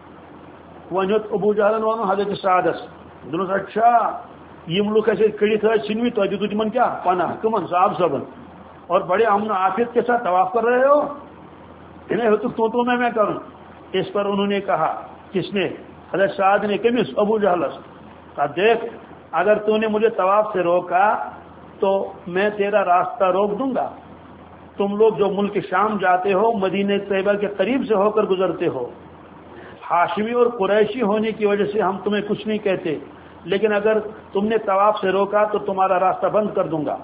وہ ابو جہل وانو حضرت سعدس دونوں اچھا یہ ملک ایسے کڑی تھا سنوی تو جو تمن کیا پناہ کمن صاحب صبن اور بڑے امن و عافیت کے ساتھ طواف کر رہے ہو انہیں ہو تو تو میں میں کروں اس پر انہوں نے کہا کس نے حضرت سعد نے کمس ابو جہلس کہا دیکھ اگر تو نے مجھے طواف سے روکا تو میں تیرا راستہ روک دوں گا تم لوگ جو ملک شام جاتے ہو مدینہ طیبہ کے قریب سے ہو کر گزرتے ہو ہاشمی اور قریشی ہونے کی وجہ سے ہم تمہیں کچھ نہیں کہتے لیکن اگر تم نے طواف سے روکا تو تمہارا راستہ بند کر دوں گا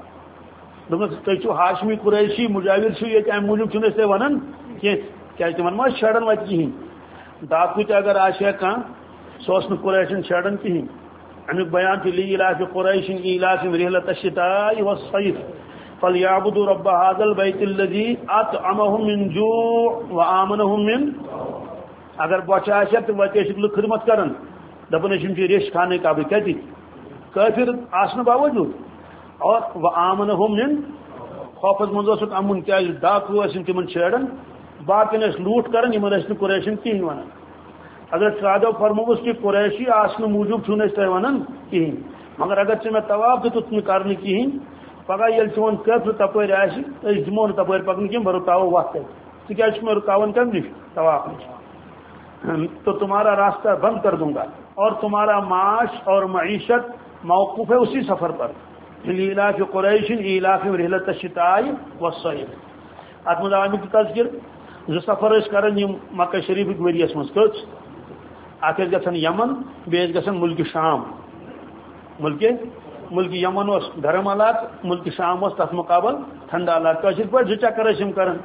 تو ہاشمی قریشی مجاور چھو یہ کیا موجود چھنے سے ونن کیا تمن ما شڑن وت کہین داپو اگر آشیا کان سوسن قریشن شڑن کہین امیک بیان چھ لی علاج قریشن علاج رحلت الشتاء والصيف فليعبدوا رب هذا البيت الذي اطعمهم من جوع وامنهم من اگر بچہ آشیا تو وتے شکل خدمت کرن دپن چھ ریش کھانے کا بھی کہتی کافر آسن باوجود اور وامنهم من خوفت منذ امن کیا ڈاکو اس تمن چھڑن باقی نے لوٹ کرن یمن اس قریشن کہین ونن اگر سادو فرموس کی قریشی آسن موجود چھنے سے ونن کہین مگر اگر چھ میں طواف تو تم کرنے کہین پگہ یل چون کفر تپور آسی اس دمون تپور پکن کی برتاو وقت کیا میں رکاون کم نش طواف نش تو تمہارا راستہ بند کر دوں گا اور تمہارا معاش اور معیشت موقوف ہے اسی سفر پر علاف قریش علاف رحلت الشتاء والصيف ات مدام کی تذکر ز سفر اس کرن مکہ شریف کی وریس مس کچھ آخر گھن یمن بیس گھن ملک شام ملک ملک یمن اس گرم علاقہ ملک شام اس تس مقابل ٹھنڈا علاقہ پہ زٕ چکر کران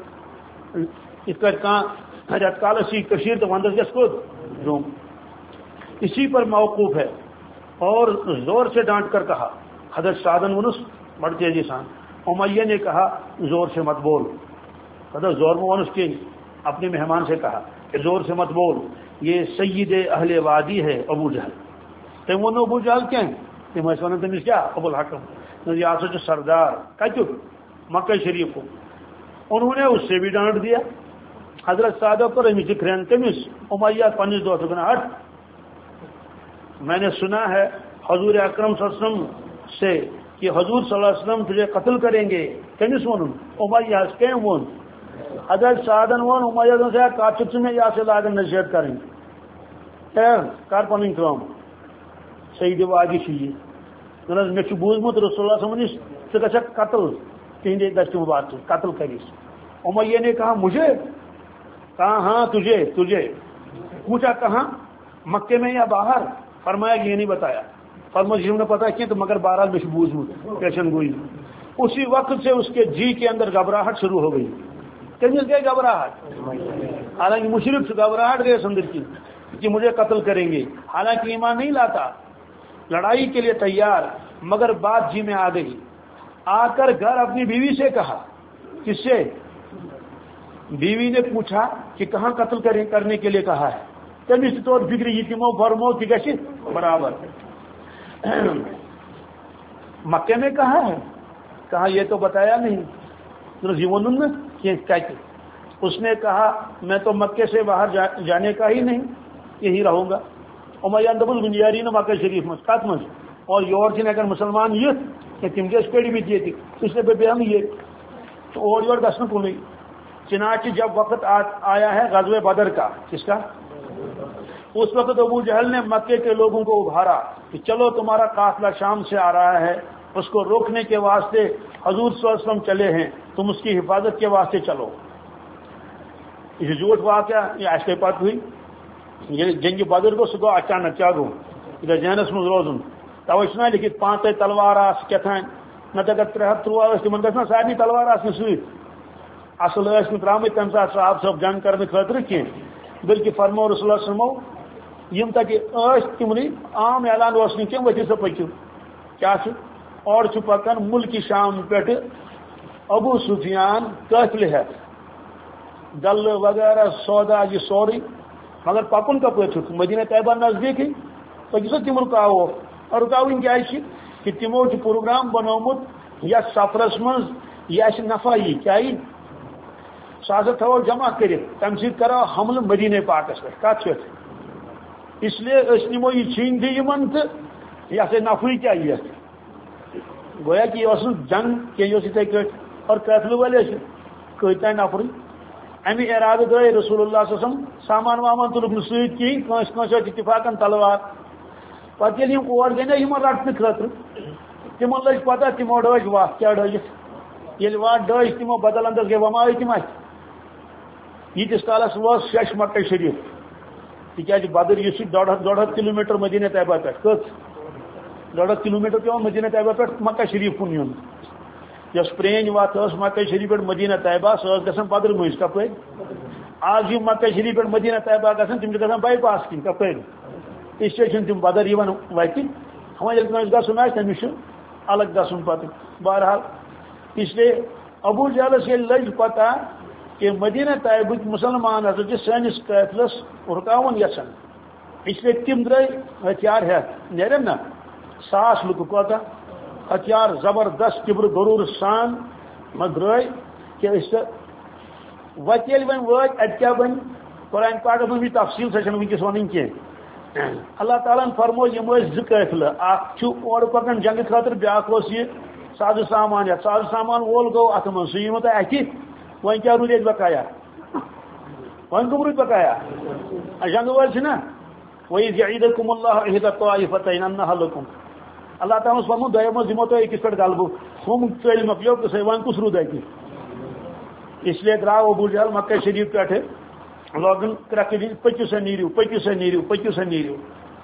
ات رت کالس یہ تو وندس گھس کت روم اسی پر موقوف ہے اور زور سے ڈانٹ کر کہا حضرت سعدن ونس بڑی تیزی سان امیہ نے کہا زور سے مت بول حضرت زور میں ونس کے اپنے مہمان سے کہا کہ زور سے مت بول یہ سید اہل وادی ہے ابو جہل تم ون ابو جہل کیا تم ون تمس کیا ابو الحکم یہ آپ سردار کتک مکہ شریف کو انہوں نے اس سے بھی ڈانٹ دیا حضرت سعدہ پر امی ذکرین کمس امیہ پنس دو گنا ہٹ میں نے سنا ہے حضور اکرم صلی اللہ علیہ وسلم سے کہ حضور صلی اللہ علیہ وسلم تجھے قتل کریں گے کمس ون امیہ کم ون حضرت سعدن ون امیہ سے کاتب میں یا سے لاگن نصیحت کریں کر پن کام سید وادی یہ مے بوزمت رسول اللہ صلی اللہ علیہ وسلم ثہ گھک قتل تہندے دست مبارک قتل کریس امیہ نے کہا مجھے کہا ہاں تجھے تجھے پوچھا کہاں مکے میں یا باہر فرمایا کہ یہ نہیں بتایا فرمایا نے پتا کیا تو مگر بہرحال میں بوزمت پیشن گوئی اسی وقت سے اس کے جی کے اندر گھبراہٹ شروع ہو گئی کمس گئی گھبراہٹ حالانکہ مشرف سے گھبراہٹ گئے اندر کی کہ مجھے قتل کریں گے حالانکہ ایمان نہیں لاتا لڑائی کے لیے تیار مگر بات جی میں آ گئی آ کر گھر اپنی بیوی سے کہا کس سے بیوی نے پوچھا کہ کہاں قتل کرنے کے لیے کہا ہے تمس طور فکر یہ تمو فرمو کہ گھس برابر مکے میں کہا ہے کہا یہ تو بتایا نہیں اس نے کہا میں تو مکے سے باہر جا, جانے کا ہی نہیں یہی رہوں گا امیہ دبل گنجاری نا مکہ شریف مز کت مز اور یور چھ اگر مسلمان یت کہ تم گیس پیڑی بھی دیتی اس نے بے ہم یہ تو اور یور گھن کن چنانچہ جب وقت آیا ہے غزوہ بدر کا کس کا اس وقت ابو جہل نے مکے کے لوگوں کو ابھارا کہ چلو تمہارا قافلہ شام سے آ رہا ہے اس کو روکنے کے واسطے حضور صلی اللہ علیہ وسلم چلے ہیں تم اس کی حفاظت کے واسطے چلو یہ جھوٹ واقعہ یہ آج کے پاس ہوئی یہ جنگ بدر کو سو اچانک کیا گو یہ ذہنس من روزن توے چھ لکھت پانچ تلوار آس کتان نت اگر ترے ہتھ ترواہ تمن گھن سارے تلوار آسن ست اصل ٲسۍ نہٕ درٛامٕتۍ تمہِ ساتہٕ صاحب صٲب جنگ کرنہٕ خٲطرٕ کینٛہہ بلکہ فرمو رسول اللہ صلی اللہ علیہ وسلم یم تتہِ ٲسۍ تِمنٕے عام اعلان اوس نہٕ کینٛہہ ؤتھِو سا پٔکِو کیٛاہ چھُ اور پکان ملک شام پہ ابو سفیان قافلہ ہے دل وغیرہ سودا یہ سوری مگر پکن کپر مدینہ طیبہ نزدیک پکسو تم رکاو اور رکاون کیا کہ تمو پروگرام بنومت یا سفرس من یہ نفع یہ کیا سہ ہسا تھو جمع کر تم سی کرو حملہ مدینہ پاکس پہ کت اس لیے اس نمو یہ چھین تھی یمن تو یہ سا نفع کیا یہ گویا کہ یہ جنگ کہ اتھے کٹ اور قافلہ والے کتنا نفر امی ارادہ گئی رسول اللہ صلی اللہ علیہ وسلم سامان وامان تلک ست کہین کنس کنس اتفاقن تلوار پتہ یل اور گئی نا ہم رٹنے خاطر تمو لگ پتہ تمو ڈج وت کیا ڈجت یل وت ڈج تمو بدل انداز گئی وما تم ات یتس کالس وس شش مکہ شریف تاز بدر یہ ڈوڑ ہتھ ڈوڑ ہتھ کلو میٹر مدینہ طیبہ پہ کت ڈوڑ ہتھ کلو میٹر پیون مدینہ طیبہ پہ مکہ شریف کن یون یس پرین وت مکہ شریف پہ مدینہ طیبہ سہ گھن بدر مز کپ آج یہ مکہ شریف پہ مدینہ طیبہ گھن تم گھن بائی پاس کن کپ اس لیے تم بدر وت ہمیں کنس گھن آس تمس الگ گھن پتہ بہرحال اس لیے ابو جہلس یہ لج پتہ کہ مدینہ طیبہ مسلمان ہسا سانس قافلس رکاون یسان اس لیے تم درے ہتھیار ہیت نیرن نا ساس لک کوتا ہتھیار زبردست کبر غرور سان درائے کہ وت یل ون وات ات کیا بن قرآن پاکس من تفصیل سا ونکس ون کی اللہ تعالیٰ فرمو یم زٕ قافلہ اخ اور پکان جنگ خاطر بیاکھ یہ ساز سامان یا ساز سامان وول گو ات من سہ یمو تہ اتھ ون کیا رود ات بقایا ون کم رود بقایا جنگ وول نا وَإِذْ يَعِدُكُمُ اللَّهُ إِحْدَى الطَّائِفَتَيْنِ أَنَّهَا لَكُمْ اللہ تعالیٰ فرمو دۄیو دمو تو أکِس پٮ۪ٹھ غلبہ ہم ژٔلۍ مۄکلیو قصے ون کُس روٗد اَتہِ اس لیے درٛاو ابو جہل مکہ شریف پٮ۪ٹھٕ لوگن کرٛٮ۪کہٕ دِنۍ پٔکِو سا نیٖرِو پٔکِو سا نیٖرِو پٔکِو سا نیٖرِو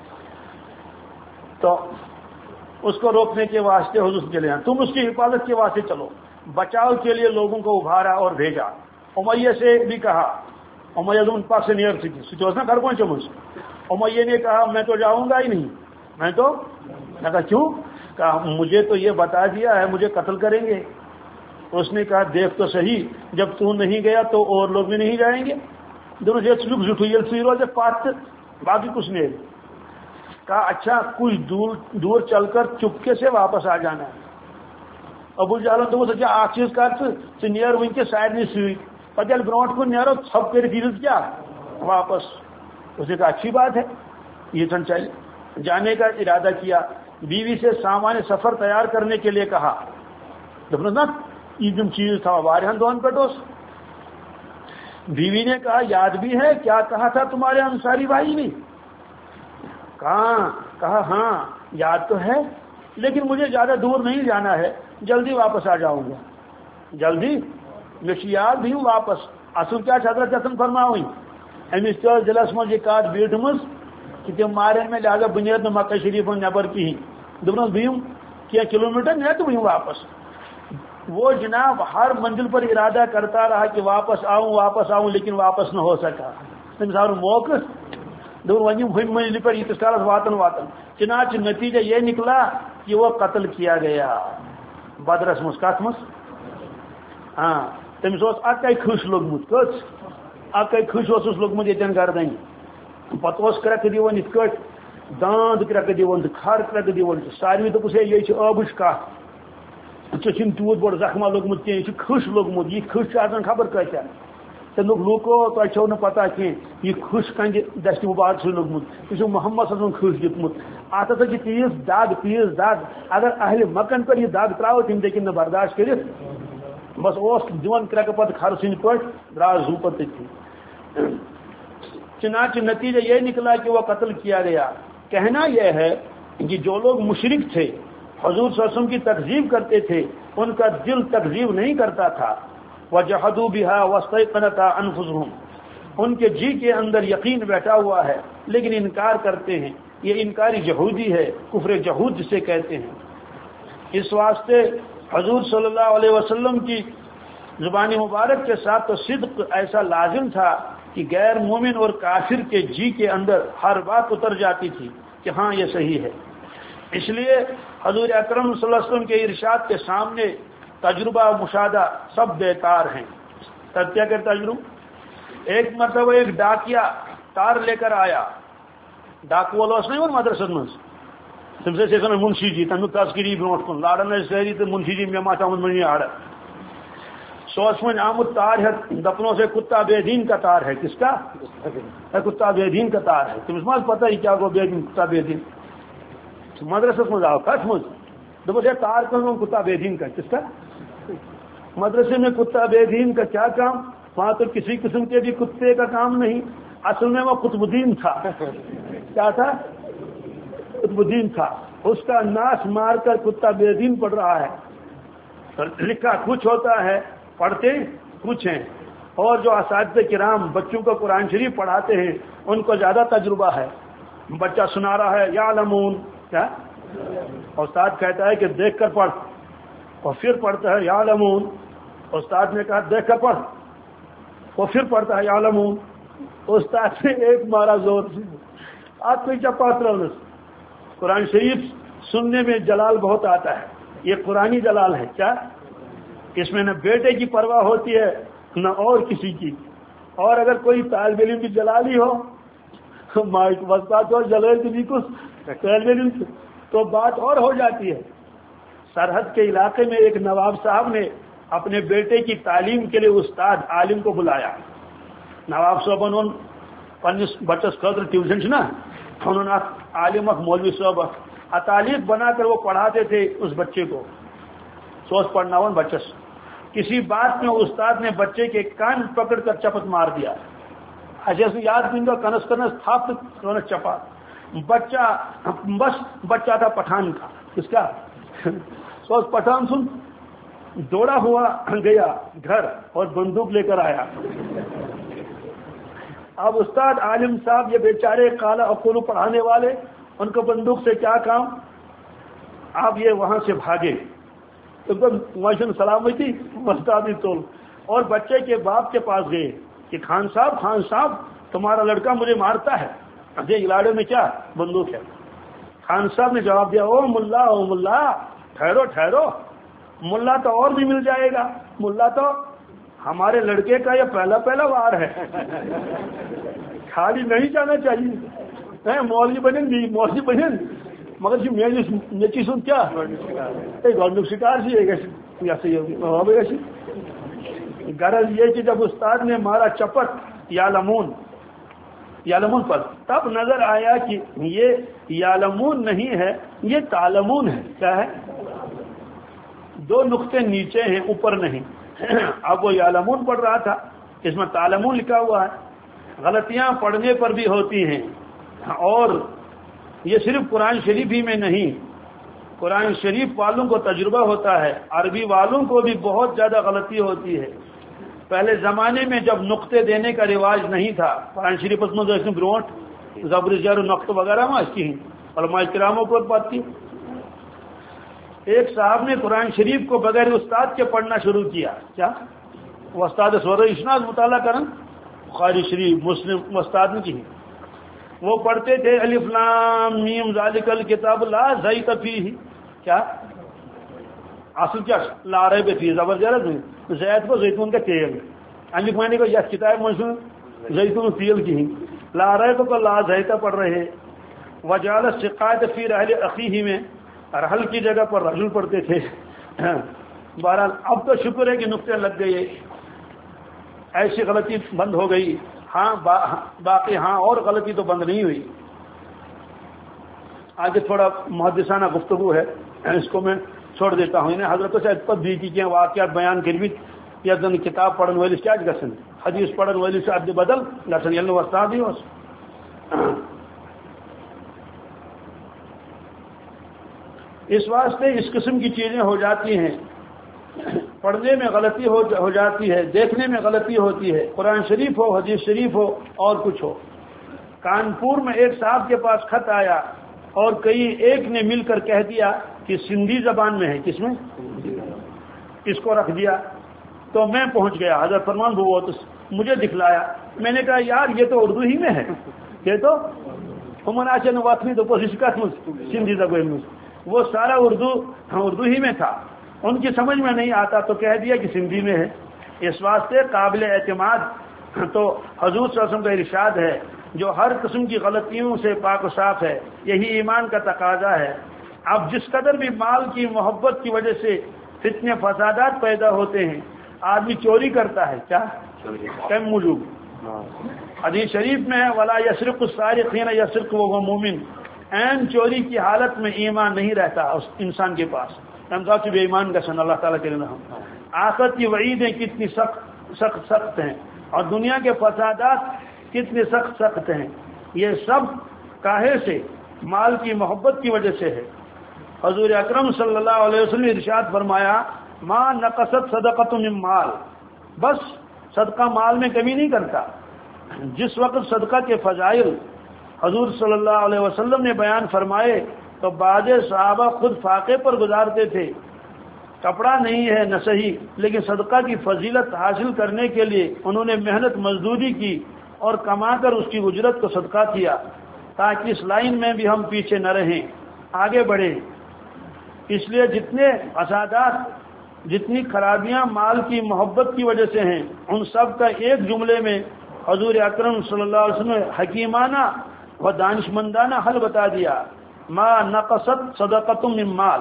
تو اس کو روکنے کے واسطے حضور چلے ہیں تم اس کی حفاظت کے واسطے چلو بچاؤ کے لیے لوگوں کو ابھارا اور بھیجا امیہ سے بھی کہا امیہ ان پاس سے نیئر تھی سچوس نا گھر پہنچے مجھ امیہ نے کہا میں تو جاؤں گا ہی نہیں میں تو میں کہا کیوں کہا مجھے تو یہ بتا دیا ہے مجھے قتل کریں گے اس نے کہا دیکھ تو صحیح جب تو نہیں گیا تو اور لوگ بھی نہیں جائیں گے دونوں جیسے جھوٹ ہوئی سی روز پات باقی کچھ نہیں کہا اچھا کچھ دور دور چل کر چپکے سے واپس آ جانا ہے ابو جہل تو سچا اخ چیز کر ژٕ نیر ونکس سارنی سی پتہ یل برونٹ کن نیرو ژھپ کر دیز کیا واپس اس نے کہا اچھی بات ہے یہ چن چل جانے کا ارادہ کیا بیوی سے سامان سفر تیار کرنے کے لیے کہا دپن نا یہ چیز تھا واریہن دون پہ بیوی نے کہا یاد بھی ہے کیا کہا تھا تمہارے انصاری بھائی نے کہاں کہا ہاں یاد تو ہے لیکن مجھے زیادہ دور نہیں جانا ہے جلدی واپس آ جاؤں گا جلدی میں یاد بھی ہوں واپس اصل کیا حضرت حسن فرماؤں امس تہ دلس مز یہ کات بیٹھم کہ تم مارن میں لہذا بنیاد میں مکہ شریف نبر کہیں دپن بہم کیا کلو میٹر نہیں تو بہم واپس وہ جناب ہر منزل پر ارادہ کرتا رہا کہ واپس آؤں واپس آؤں لیکن واپس نہ ہو سکا تم سارا موقع دور ون ہم منزل پر یتس کالس واتن واتن چنانچہ نتیجہ یہ نکلا کہ وہ قتل کیا گیا بدرس مز کت مز ہاں تمس اکے کھش لوگمت کچھ اکے کھش اس لوگمت یتن گردن پتہ کرک دِوان یت کٹ داند کرک دِوان کھر کرک دِوان ساروی دپس ہے یہ آبچ کت ٹھیک تیوت بوڑ زخمہ لوگمت کی یہ کھش لوگمت یہ کھش آسان خبر کتیا تمیک لوکو تہ چھو نا پتہ کی یہ کھش کنج دست مبارک سے لوگمت یہ محمد صلی اللہ علیہ وسلم کھش دیتمت ات ہسا تیز دگ تیز دگ اگر اہل مکن پر یہ دگ تراو تم دیکھن نہ برداشت کرت بس اس دون کرک پتہ کھر سند پہ درا زو پتہ تھی چنانچہ نتیجہ یہ نکلا کہ وہ قتل کیا گیا کہنا یہ ہے کہ جو لوگ مشرک تھے حضور صلی اللہ علیہ وسلم کی تکذیب کرتے تھے ان کا دل تکذیب نہیں کرتا تھا وَجَحَدُوا بِهَا وَاسْتَيْقَنَتْهَا أَنفُسُهُمْ ان کے جی کے اندر یقین بیٹھا ہوا ہے لیکن انکار کرتے ہیں یہ انکاری جہودی ہے کفر جہود جسے کہتے ہیں اس واسطے حضور صلی اللہ علیہ وسلم کی زبان مبارک کے ساتھ تو صدق ایسا لازم تھا کہ غیر مومن اور کافر کے جی کے اندر ہر بات اتر جاتی تھی کہ ہاں یہ صحیح ہے اس لیے حضور اکرم صلی اللہ علیہ وسلم کے ارشاد کے سامنے تجربہ مشاہدہ سب بیکار ہیں. تب کیا کرتا تجربہ؟ ایک مرتبہ ایک ڈاکیا تار لے کر آیا. ڈاکو والا نہیں مدرسہ مز تم سے منشی جی تمیک تذکری برو کن لاڑن ساری تو منشی جی مے مت آمد منی آڑ سوس ون آمد تار ہے دپنوں سے کتا بے دین کا تار ہے. کس کا؟ کتا بے دین کا تار ہے. تمس مز پتہ ہی کیا گو بے دین کتا بے دین مدرسس مز آو کت مز دپس ہے تار کن کتا بے دین کا. کس کا؟ مدرسے میں کتا بے دین کا کیا کام؟ وہاں تو کسی قسم کے بھی کتے کا کام نہیں. اصل میں وہ قطب الدین تھا. کیا تھا؟ قطب الدین تھا. اس کا ناس مار کر کتا بے دین پڑھ رہا ہے. لکھا کچھ ہوتا ہے پڑھتے کچھ ہیں. اور جو اساتذہ کرام بچوں کو قرآن شریف پڑھاتے ہیں ان کو زیادہ تجربہ ہے. بچہ سنا رہا ہے یعلمون کیا استاد کہتا ہے کہ دیکھ کر پڑھ اور پھر پڑھتا ہے یعلمون. استاد نے کہا دیکھ کر پڑھ اور پھر پڑھتا ہے یعلمون. استاد نے ایک مارا زور سے آپ کو چپات رہا. قرآن شریف سننے میں جلال بہت آتا ہے. یہ قرآنی جلال ہے. کیا اس میں نہ بیٹے کی پرواہ ہوتی ہے نہ اور کسی کی. اور اگر کوئی طالب علم کی جلالی ہو مائک وسطات اور جلال بھی کچھ طالب علم تو بات اور ہو جاتی ہے. سرحد کے علاقے میں ایک نواب صاحب نے اپنے بیٹے کی تعلیم کے لیے استاد عالم کو بلایا. نواب صاحب انہوں پنس بچس خاطر ٹیوشن نا انہوں نے عالم اخ مولوی صاحب اطالیق بنا کر وہ پڑھاتے تھے اس بچے کو. سوچ پڑھنا ون بچس کسی بات میں استاد نے بچے کے کان پکڑ کر چپت مار دیا. ایسے سے یاد بن کا کنس کنس تھاپ چپا. بچہ بس بچہ تھا پٹھان کا. کس کا؟ سوچ پٹھان سن دوڑا ہوا گیا گھر اور بندوق لے کر آیا. اب استاد عالم صاحب یہ بیچارے کالا اقولو پڑھانے والے ان کو بندوق سے کیا کام. آپ یہ وہاں سے بھاگے تو سلامتی مستعدی تول اور بچے کے باپ کے پاس گئے کہ خان صاحب خان صاحب تمہارا لڑکا مجھے مارتا ہے. ارے علاقے میں کیا بندوق ہے؟ خان صاحب نے جواب دیا او ملا او ملا ٹھہرو ٹھہرو ملا تو اور بھی مل جائے گا. ملا تو ہمارے لڑکے کا یہ پہلا پہلا وار ہے خالی نہیں جانا چاہیے. مولوی بنیں گی مولوی بنیں مگر جی میری سن کیا گورنمنٹ شکار سی غرض یہ کہ جب استاد نے مارا چپٹ یعلمون یعلمون پر تب نظر آیا کہ یہ یعلمون نہیں ہے یہ تعلمون ہے. کیا ہے؟ دو نقطے نیچے ہیں اوپر نہیں. اب وہ یعلمون پڑھ رہا تھا اس میں تعلمون لکھا ہوا ہے. غلطیاں پڑھنے پر بھی ہوتی ہیں اور یہ صرف قرآن شریف ہی میں نہیں قرآن شریف والوں کو تجربہ ہوتا ہے عربی والوں کو بھی بہت زیادہ غلطی ہوتی ہے. پہلے زمانے میں جب نقطے دینے کا رواج نہیں تھا قرآن شریف بروٹ زبر جر نقط وغیرہ میں اس کی علماء کراموں کو بات کی. ایک صاحب نے قرآن شریف کو بغیر استاد کے پڑھنا شروع کیا. کیا وہ استاد سور اسناد مطالعہ کریں بخاری شریف مسلم استاد نے کی. وہ پڑھتے تھے الف لام میم ذالک الکتاب لا ریب فیہ. کیا اصل کیا لا ریب فیہ زبردست زید کو زیتون کا تیل الف معنی کو یہ کتاب منصوب زیتون تیل کی لا ریب کو لا زیتا پڑھ رہے. وجعل الشقایۃ فی رحل اخیہ میں رحل کی جگہ پر رجل پڑھتے تھے. بہرحال اب تو شکر ہے کہ نقطے لگ گئے ایسی غلطی بند ہو گئی. ہاں با باقی ہاں اور غلطی تو بند نہیں ہوئی. آگے تھوڑا محدثانہ گفتگو ہے اس کو میں چھوڑ دیتا ہوں. انہیں حضرت سے ادپت بھی کی واقعات بیان کر بھی یا دن کتاب پڑھن والی کیا گسن حدیث پڑھن والی سے اد بدل گسن یل وسطاد ہی اس واسطے اس قسم کی چیزیں ہو جاتی ہیں. پڑھنے میں غلطی ہو جاتی ہے دیکھنے میں غلطی ہوتی ہے. قرآن شریف ہو حدیث شریف ہو اور کچھ ہو. کانپور میں ایک صاحب کے پاس خط آیا اور کئی ایک نے مل کر کہہ دیا کہ سندھی زبان میں ہے. کس میں؟ اس کو رکھ دیا. تو میں پہنچ گیا حضرت فرمان وہ تو مجھے دکھلایا. میں نے کہا یار یہ تو اردو ہی میں ہے. یہ تو مناچن واقعی تو سندھی زبان میں وہ سارا اردو اردو ہی میں تھا، ان کی سمجھ میں نہیں آتا تو کہہ دیا کہ سندھی میں ہے۔ اس واسطے قابل اعتماد تو حضور صلی اللہ علیہ وسلم کا ارشاد ہے جو ہر قسم کی غلطیوں سے پاک و صاف ہے، یہی ایمان کا تقاضا ہے۔ اب جس قدر بھی مال کی محبت کی وجہ سے فتنے فسادات پیدا ہوتے ہیں، آدمی چوری کرتا ہے، کیا کم موجود حدیث شریف میں ہے ولا یسرق السارق حین یسرق وهو مومن، عین چوری کی حالت میں ایمان نہیں رہتا اس انسان کے پاس، کی بے ایمان کا سن اللہ تعالیٰ کے رحم۔ آخرت کی وعیدیں کتنی سخت سخت سخت ہیں اور دنیا کے فسادات کتنے سخت سخت ہیں، یہ سب کاہے سے؟ مال کی محبت کی وجہ سے ہے۔ حضور اکرم صلی اللہ علیہ وسلم نے ارشاد فرمایا ما نقصت صدقۃ من مال، بس صدقہ مال میں کمی نہیں کرتا۔ جس وقت صدقہ کے فضائل حضور صلی اللہ علیہ وسلم نے بیان فرمائے تو بعض صحابہ خود فاقے پر گزارتے تھے، کپڑا نہیں ہے نہ صحیح، لیکن صدقہ کی فضیلت حاصل کرنے کے لیے انہوں نے محنت مزدوری کی اور کما کر اس کی اجرت کو صدقہ کیا، تاکہ اس لائن میں بھی ہم پیچھے نہ رہیں، آگے بڑھیں۔ اس لیے جتنے فسادات، جتنی خرابیاں مال کی محبت کی وجہ سے ہیں، ان سب کا ایک جملے میں حضور اکرم صلی اللہ علیہ وسلم نے حکیمانہ و دانشمندانہ حل بتا دیا، ما نقصت صدقۃ من مال۔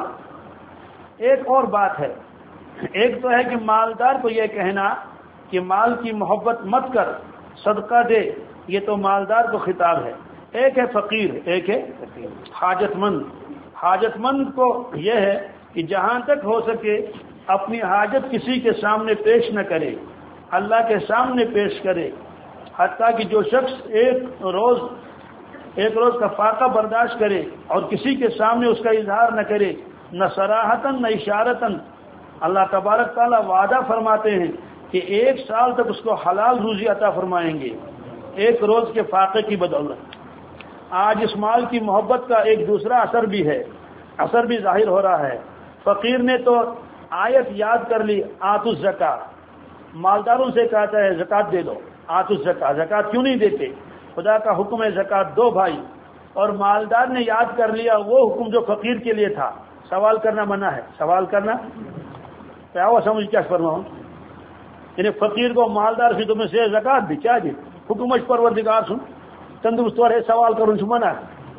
ایک اور بات ہے، ایک تو ہے کہ مالدار کو یہ کہنا کہ مال کی محبت مت کر، صدقہ دے، یہ تو مالدار کو خطاب ہے۔ ایک ہے فقیر، ایک ہے حاجت مند۔ حاجت مند کو یہ ہے کہ جہاں تک ہو سکے اپنی حاجت کسی کے سامنے پیش نہ کرے، اللہ کے سامنے پیش کرے، حتیٰ کہ جو شخص ایک روز ایک روز کا فاقہ برداشت کرے اور کسی کے سامنے اس کا اظہار نہ کرے، نہ صراحتاً نہ اشارتاً، اللہ تبارک تعالیٰ وعدہ فرماتے ہیں کہ ایک سال تک اس کو حلال روزی عطا فرمائیں گے ایک روز کے فاقے کی بدولت۔ آج اس مال کی محبت کا ایک دوسرا اثر بھی ہے، اثر بھی ظاہر ہو رہا ہے۔ فقیر نے تو آیت یاد کر لی، آتوا الزکاۃ، مالداروں سے کہتا ہے زکات دے دو، آتوا الزکاۃ، زکات کیوں نہیں دیتے؟ خدا کا حکم ہے زکات دو بھائی، اور مالدار نے یاد کر لیا وہ حکم جو فقیر کے لیے تھا، سوال کرنا منع ہے۔ سوال کرنا کیا ہوا، سمجھ کیا فرماؤں؟ یعنی فقیر کو مالدار سے تمہیں سے زکات دی، کیا دی؟ حکومت پروردگار سن تندرست ہے، سوال کروں چھ منع،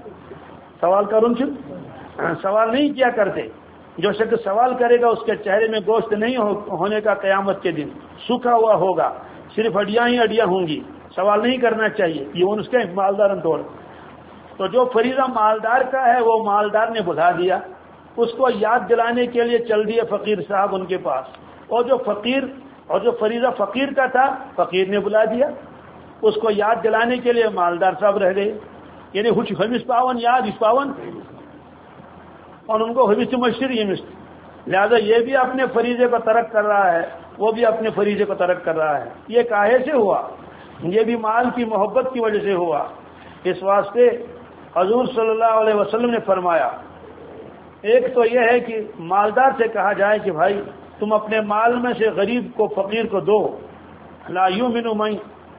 سوال کروں چھ سوال نہیں کیا کرتے۔ جو شخص سوال کرے گا اس کے چہرے میں گوشت نہیں ہونے کا قیامت کے دن، سوکھا ہوا ہوگا، صرف ہڈیاں ہی ہڈیاں ہوں گی۔ سوال نہیں کرنا چاہیے، یہ ان اس کے مالدار توڑ۔ تو جو فریضہ مالدار کا ہے وہ مالدار نے بلا دیا، اس کو یاد دلانے کے لیے چل دیے فقیر صاحب ان کے پاس، اور جو فقیر اور جو فریضہ فقیر کا تھا فقیر نے بلا دیا، اس کو یاد دلانے کے لیے مالدار صاحب رہ گئے، یعنی کچھ ہمس پاون یاد اس پاون، اور ان کو ہمس مشر یہ مست، لہذا یہ بھی اپنے فریضے کو ترک کر رہا ہے، وہ بھی اپنے فریضے کو ترک کر رہا ہے۔ یہ کاہے سے ہوا؟ یہ بھی مال کی محبت کی وجہ سے ہوا۔ اس واسطے حضور صلی اللہ علیہ وسلم نے فرمایا، ایک تو یہ ہے کہ مالدار سے کہا جائے کہ بھائی تم اپنے مال میں سے غریب کو، فقیر کو دو، لا یؤمن من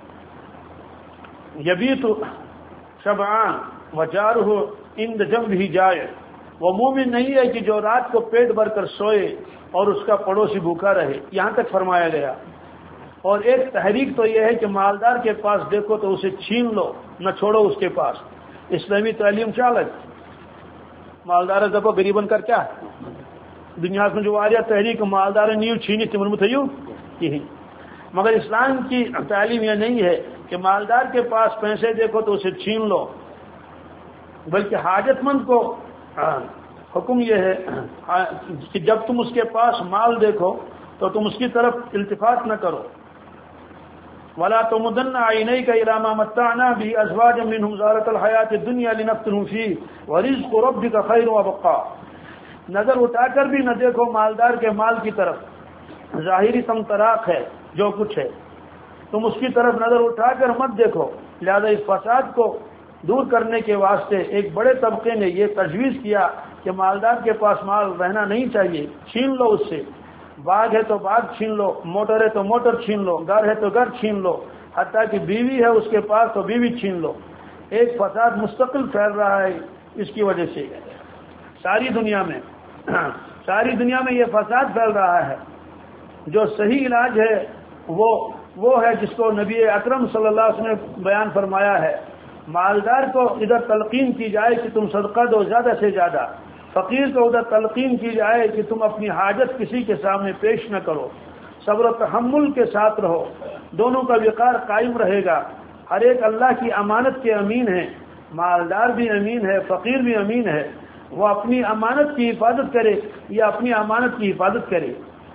یبیت شبعان وجارہ عند جنبہ جائع، وہ مومن نہیں ہے کہ جو رات کو پیٹ بھر کر سوئے اور اس کا پڑوسی بھوکا رہے، یہاں تک فرمایا گیا۔ اور ایک تحریک تو یہ ہے کہ مالدار کے پاس دیکھو تو اسے چھین لو، نہ چھوڑو اس کے پاس۔ اسلامی تعلیم چالک مالدار دبو غریبن کر کیا دنیا میں جو واریہ تحریک مالدار نیو چھینی تمن تھیو یہی، مگر اسلام کی تعلیم یہ نہیں ہے کہ مالدار کے پاس پیسے دیکھو تو اسے چھین لو، بلکہ حاجت مند کو حکم یہ ہے کہ جب تم اس کے پاس مال دیکھو تو تم اس کی طرف التفات نہ کرو۔ ولا تمدن عینیک الی ما متعنا به ازواجا منهم زارۃ الحیات الدنیا لنفتنهم فیہ ورزق ربک خیر وابقا، نظر اٹھا کر بھی نہ دیکھو مالدار کے مال کی طرف، ظاہری تم طراق ہے جو کچھ ہے، تم اس کی طرف نظر اٹھا کر مت دیکھو۔ لہذا اس فساد کو دور کرنے کے واسطے ایک بڑے طبقے نے یہ تجویز کیا کہ مالدار کے پاس مال رہنا نہیں چاہیے، چھین لو اس سے، باغ ہے تو باغ چھین لو، موٹر ہے تو موٹر چھین لو، گھر ہے تو گھر چھین لو، حتیٰ کہ بیوی ہے اس کے پاس تو بیوی چھین لو۔ ایک فساد مستقل پھیل رہا ہے اس کی وجہ سے۔ ساری دنیا میں ساری دنیا میں یہ فساد پھیل رہا ہے. جو صحیح علاج ہے وہ وہ ہے جس کو نبی اکرم صلی اللہ علیہ وسلم نے بیان فرمایا ہے. مالدار کو ادھر تلقین کی جائے کہ تم صدقہ دو زیادہ سے زیادہ، فقیر کو ادھر تلقین کی جائے کہ تم اپنی حاجت کسی کے سامنے پیش نہ کرو، صبر و تحمل کے ساتھ رہو، دونوں کا وقار قائم رہے گا. ہر ایک اللہ کی امانت کے امین ہے، مالدار بھی امین ہے، فقیر بھی امین ہے. وہ اپنی امانت کی حفاظت کرے یا اپنی امانت کی حفاظت کرے.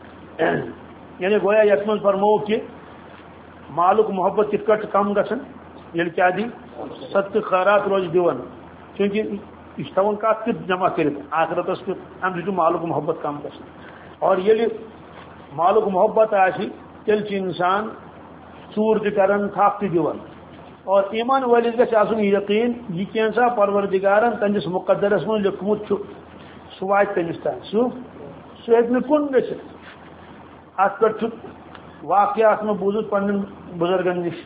یعنی گویا یکمل فرمو کہ مالک محبت کت کٹ کم گھن یل کیا دی صدقہ خیرات روز دیون، چونکہ یہ تھوان کت کت جمع کرت آخرتس کت ام مالک محبت کم گھن. اور یل مالک محبت آسی تیل انسان ژور تہ کران تھپ تہ دیوان. اور ایمان والس گھس آسن یقین یہ کینسا پروردگارن تمس مقدرس من لکھمت سہ وات تمس تان سہ سہ ہیکہ کن گھت. ات پہ واقعات میں بوزت پن بزرگن نش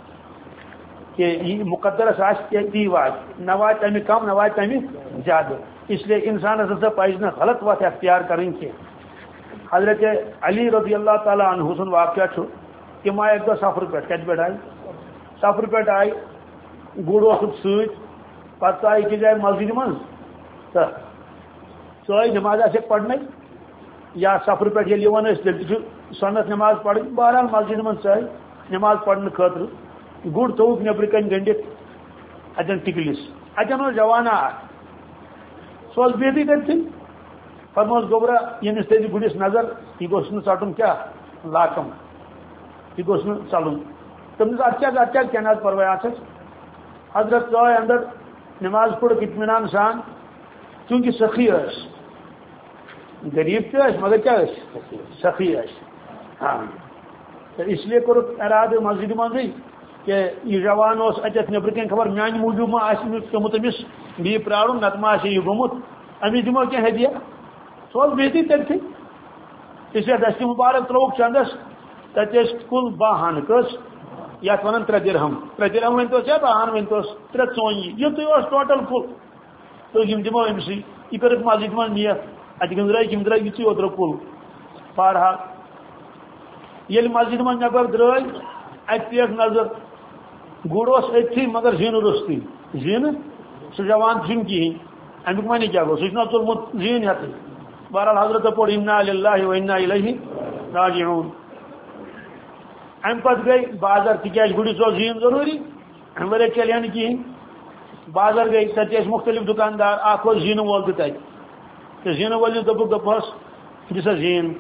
کہ یہ مقدرس آتی وات نہ وات امہ کم نہ وات امہ زیادہ. اس لیے انسان ہسا پزِ نہ غلط وت اختیار کریں کی. حضرت علی رضی اللہ تعالیٰ عنہ سن واقعہ تم آئے ایک دہ سفر پہ کت پہ آئی سفر پہ آئی گڑ اس ست آئی أکس جائے مسجد من تو سو نماز آس پڑھنے یا سفر پہ تیل سنت نماز پڑھ. بہرحال مسجد من سہ نماز پڑھنے خاطر گڑ تھوک نبر کن گنڈت اتن ٹکلس اتن جوانا سہ بہتی تتھی فرموس گوبرا یمس تھی گڑس نظر یہ گوس نا ژٹن کیا لاکم یہ گوس نا ژلن تمس ات کیا ات کیا کیا پرواہ آس. حضرت ژائے اندر نماز پڑھ اطمینان سان چونکہ سخی اس غریب تہ مگر کیا سخی اس. ہاں تو اس لیے کور ارادہ مسجد منزی کہ یہ جوان اس اتھ نبر کن خبر میانہ موجود ما آس پیومت امس بی پرارن نت ما آس یہ گومت امس دمو کیا ہدیہ سو بہتی تتھی. اس لیے دست مبارک تروک چندس تس کل باہن کس یت ونان ترے درہم ترے درہم ونتوس یا باہن ونتوس ترے ژونی یہ ٹوٹل کل تو یم دمو امسی یہ کر مسجد من نیت ات گندر یم درا یہ اوتر کل. بہرحال یل مسجد من نبر درائے ات پیٹ نظر گڑ اتھی مگر زین رستی زین سہ جوان چھ کہین امیک معنی کیا گو سہ ژولمت زین ہتھ. بہرحال حضرت پور انا للہ و انا الیہ راجعون. ام پتہ گئی بازر تکیاز گڑس زین ضروری ام ورے چلے نا کہین. بازر گئی تتہ مختلف دکاندار اخ زین وول تہ تتہ تو زین وول دپک دپس دسا زین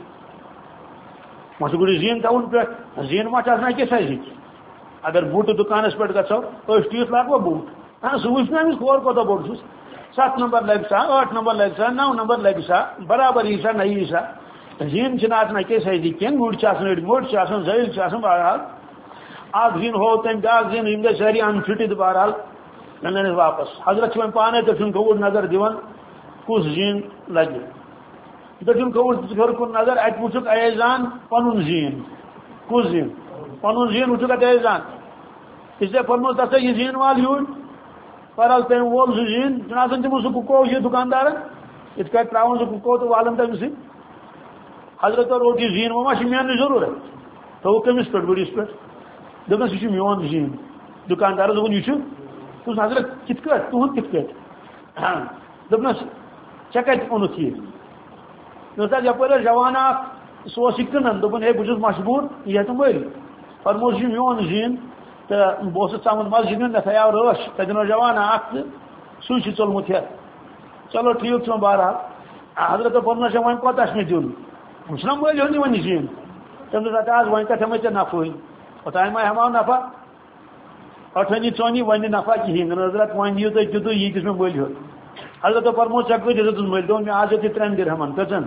مجھ گڑ زین تون پہ زین ما آسان کس حیثیت اگر بوٹ دکانس پہ گھو أسۍ ٹیس لاگو بوٹ ہاں سہ وچ نا کھور کوتہ بوڑ چھس سات نمبر لگ سا ٹھ نمبر لگ سا نو نمبر لگ سا برابر یہ سا نئی سا. زین آسان کس حیثیت کی گڑ اڑ موٹ زیل بہرحال اخ زین ہو تم بیاکھ زین یم گئی ساری ان پھٹت. بہرحال نن واپس حضرت وی پانے دچھن کھوڑ نظر دِوان کس زین لگہ دچھن کھوڑ ہر کن نظر ات وچھک ایزان پنن زین کس زین پنن زین وچھک ات ایزان. اس لیے فرمو تسا یہ زین وال یور بہرحال تم وول سہ زین جنازن تمو سہ کُکو یہ دکاندار ات کٹ تراون سہ کُکو تو والن تم سی. حضرت روٹ یہ زین وما میان ضرورت تھو کمس پہ گڑس پہ دپس یہ میون زین. دکاندار دپن یہ دس حضرت کت کٹ تہد کت کٹ دپنس ے کت اونت یہ دس یپر جوان اخ سہ یہ کٕنان دپن ہے بہت مشغول یہ ہیٚتہٕ مٔرِتھ. فرموس یہ میون زین تو بہت ژامُت مسجد میں مےٚ تھایاو رٲچھ تتین اوس جوانا اخ تو سُے چھُ ژولمُت ہیٚتھ. چلو ٹھیک چھ بہرحال حضرت فرموس وۄنۍ کوتاہ چھُ مےٚ دیُن ہُہ چھُنہ مٔلۍ ہیوٚن یِوان یہِ زین تٔمۍ دوٚپ آز وۄنۍ کتھ ہٮ۪مے ژےٚ نفہٕے اوٚتانۍ ما ہٮ۪مہو نفع ٲٹھٲنی ژۄنی وۄنۍ نہٕ نفع کِہیٖنۍ نہٕ حضرت وۄنۍ دِیِو تُہۍ تیُتُے ییٖتِس مےٚ مٔلۍ ہیوٚت. حضرت فرموس ژےٚ کۭتِس ہیوٚتُس مٔلۍ دوٚپُن مےٚ آز ہیوٚت یہِ ترٛٮ۪ن دِرہمن کٔژن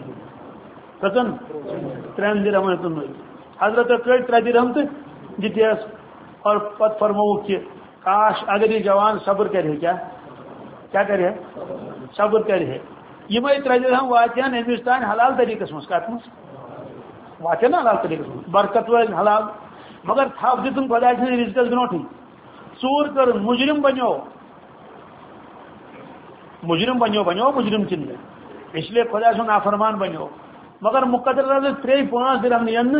کٔژن ترٛٮ۪ن دِرہمن ہیوٚتُن مٔلۍ. حضرت کٔڑۍ ترٛےٚ دِرہم تہٕ دِتیس. اور پتہ فرمووُکھ کہ کاش اگر یہ جوان صبر کرے کیا کیا کرے صبر کرے یمے ترٛےٚ دِرہم واتن امس تان حلال طریقس مز کت مز واتن حلال طریقس مز برکت ول حلال مگر تھپ دتن خدا سٕنٛدِ رزقس برونٹھٕے ژوٗر کٔرٕن مجرم بنیو مجرم بنو بنو مجرم کن اس لیے خدا سن نافرمان بنو مگر مقدر ترے پانچ درہم نین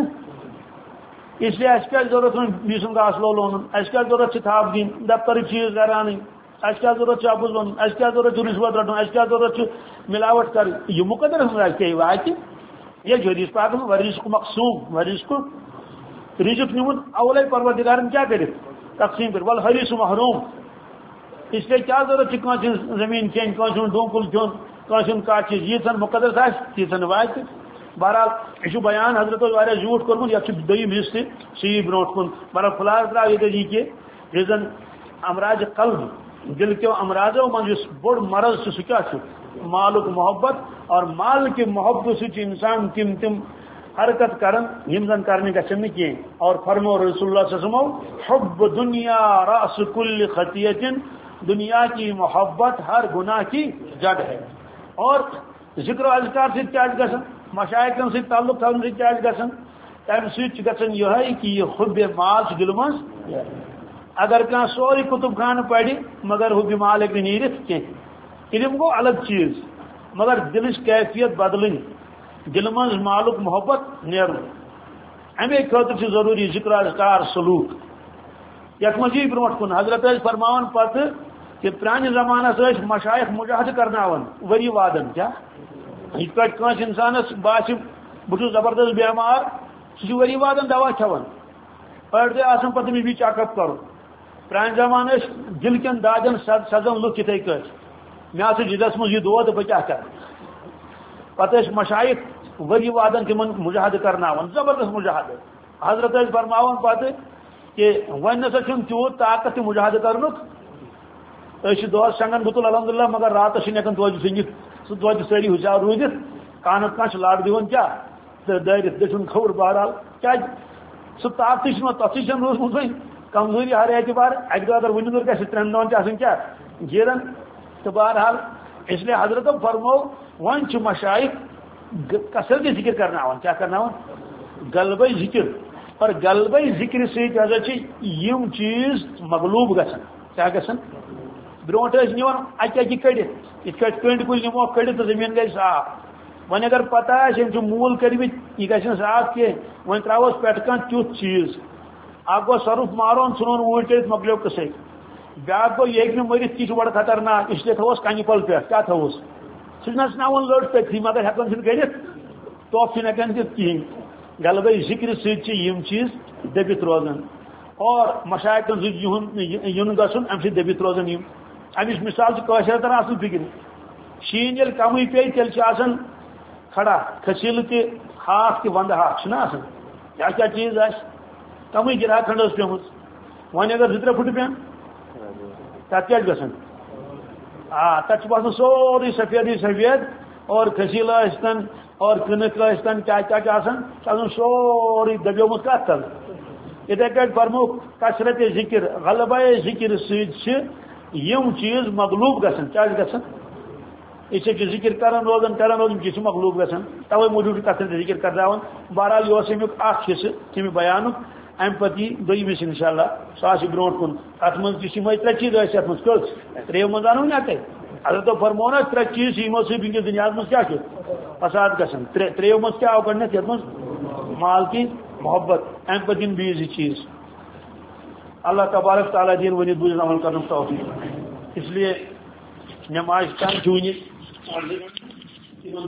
اس لیے اس کیا ضرورت بیسن گاس لو لون اس کیا ضرورت تھاپ دین دفتر چیز گھر ان اس کیا ضرورت ابز لون اس کیا ضرورت رشوت رٹن اس کیا ضرورت ملاوٹ کر یہ مقدر ہم وات یہ جو حدیث پاک میں ورزش کو مقصوم ورزش کو رزق نیون اولے پروردگار کیا کرے تقسیم کر ول حریص محروم اس لیے کیا ضرورت کان زمین چین کان ڈونکل چون کان کا چیز یہ سن مقدس آس تیسن وات بہرحال یہ بیان حضرت واریاہ جھوٹ کورمت یہ دویم حصہ سی برونٹ کن بہرحال فلحال تراو یہ جی کہ یہ زن امراض قلب دل کے امراضوں من اس بڑ مرض سے کیا مالک محبت اور مال کی محبت سے انسان تم تم حرکت کرن یم زن کرنے گھن کی اور فرمو رسول اللہ صلی اللہ علیہ وسلم حب دنیا راس کل خطیت دنیا کی محبت ہر گناہ کی جڑ ہے اور ذکر و اذکار سے کیا گھن مشائقن سے تعلق تھاؤن سے کیا گھن تمہ سۭتۍ گژھان یہ کہ یہ حب مال دل مز اگر کھانا سوری کتب خانہ پڑھ مگر حب مال ہیکہ نیرتھ کی علم گو الگ چیز مگر دلچ کیفیت بدلن دل مز مالک محبت نیرن امے خاطر ضروری ذکر اذکار سلوک یت مزی برونٹ کن حضرت فرمان پتہ کہ پرانہ زمانہ مشائخ مجاہدہ کرناون وری وادن کیا یہ پہ کانس انسانس باس بہت زبردست بیمار سہ وری وادن دوا کھان پڑھ دے آسان پتہ می بھی چیک اپ کرو پران زمانہ دل کن دادن سزن لک اتھے کٹ مے آ جدس مز یہ دود بہ کیا کر پتہ مشائخ وری وادن تم مجاہدہ کرناون زبردست مجاہدہ حضرت فرماون پتہ کہ ون نسا چھ تیوت طاقت تہ مجاہدہ کرنک اس دہس شنگن بتل الحمدللہ مگر راتس ہیکن توجہ سنگت سہ توجہ ساری ہوشیار روزت کانت کان لاٹ دون کیا دارت دچن کھور بہرحال کیا سہ طاقت تک روزمت وی کمزوری ہر اعتبار اکہ دہ اگر ون گھر ترین دہن آن کیا گیرن تو بہرحال اس لیے حضرت فرمو ون مشائق کثرت ذکر کرنا کیا کرنا غلبہ ذکر اور غلبہ ذکر ست یم چیز مغلوب گھن کیا گھن بروٹ نوان اکہ اکہ کڑت یہ کنڈ کل نمو کڑت تو زمین گئی صاف ون اگر پتہ آم مول کرمت یہ گھن صاف کی ون تروس پہ کھانا تیت چیز اک گو سرف مارون ژھنون اوٹ کڑت مکلیو قصے بیاکھ گو یہ ہوں مرت یہ بڑا خطرناک اس لیے تھوس کنہ پل پہ کیا تھوس سہ ناون لڑ پہ مگر ہیکن سن کڑت توف ہیکن دت کہین غلبہ ذکر ست یم چیز دبت روزان اور مشائقن ین گھن ام سی دبت روزان یم امچ مثال سے تران اصل فکر شین یل کم پی تیل کھڑا کھسیل تہ ہاک تہ وند ہاک نا کیا کیا چیز آس کم گرا کھنڈس پیمت ون اگر زٕ ترٛےٚ پھٹ پین تک کیا گھن آ تک باسان سوری سفید سفید اور کھسیل ٲسۍتن اور کنک ٲسۍتن کیا کیا آسان سوری دبیومت کت تل اتھے پٲٹھۍ فرمو کثرت ذکر غلبہ ذکر ست یم چیز مغلوب گھن کیا گھن یہ ذکر کران روزان کران روزان یہ مغلوب گھن توے موجود کثرت ذکر کرناون بہرحال یہ امیک اخ حصہ تمہ بیانک ام پتہ دویم حصہ انشاء اللہ سہ برونٹ کن ات من تم ترے چیز ات من کت تریو من انو نا تھی اگر تو فرمو نا ترے چیز یمو سی ونکس دنیا من کیا فساد گھن تریو من کیا آو گۄڈنیتھ یتھ من مال کی محبت ام پتہ بیٚیہِ زٕ چیز اللہ تبارک تعالیٰ دین ونت بوزن عمل کرنے توفیق اس لیے نماز چند چونی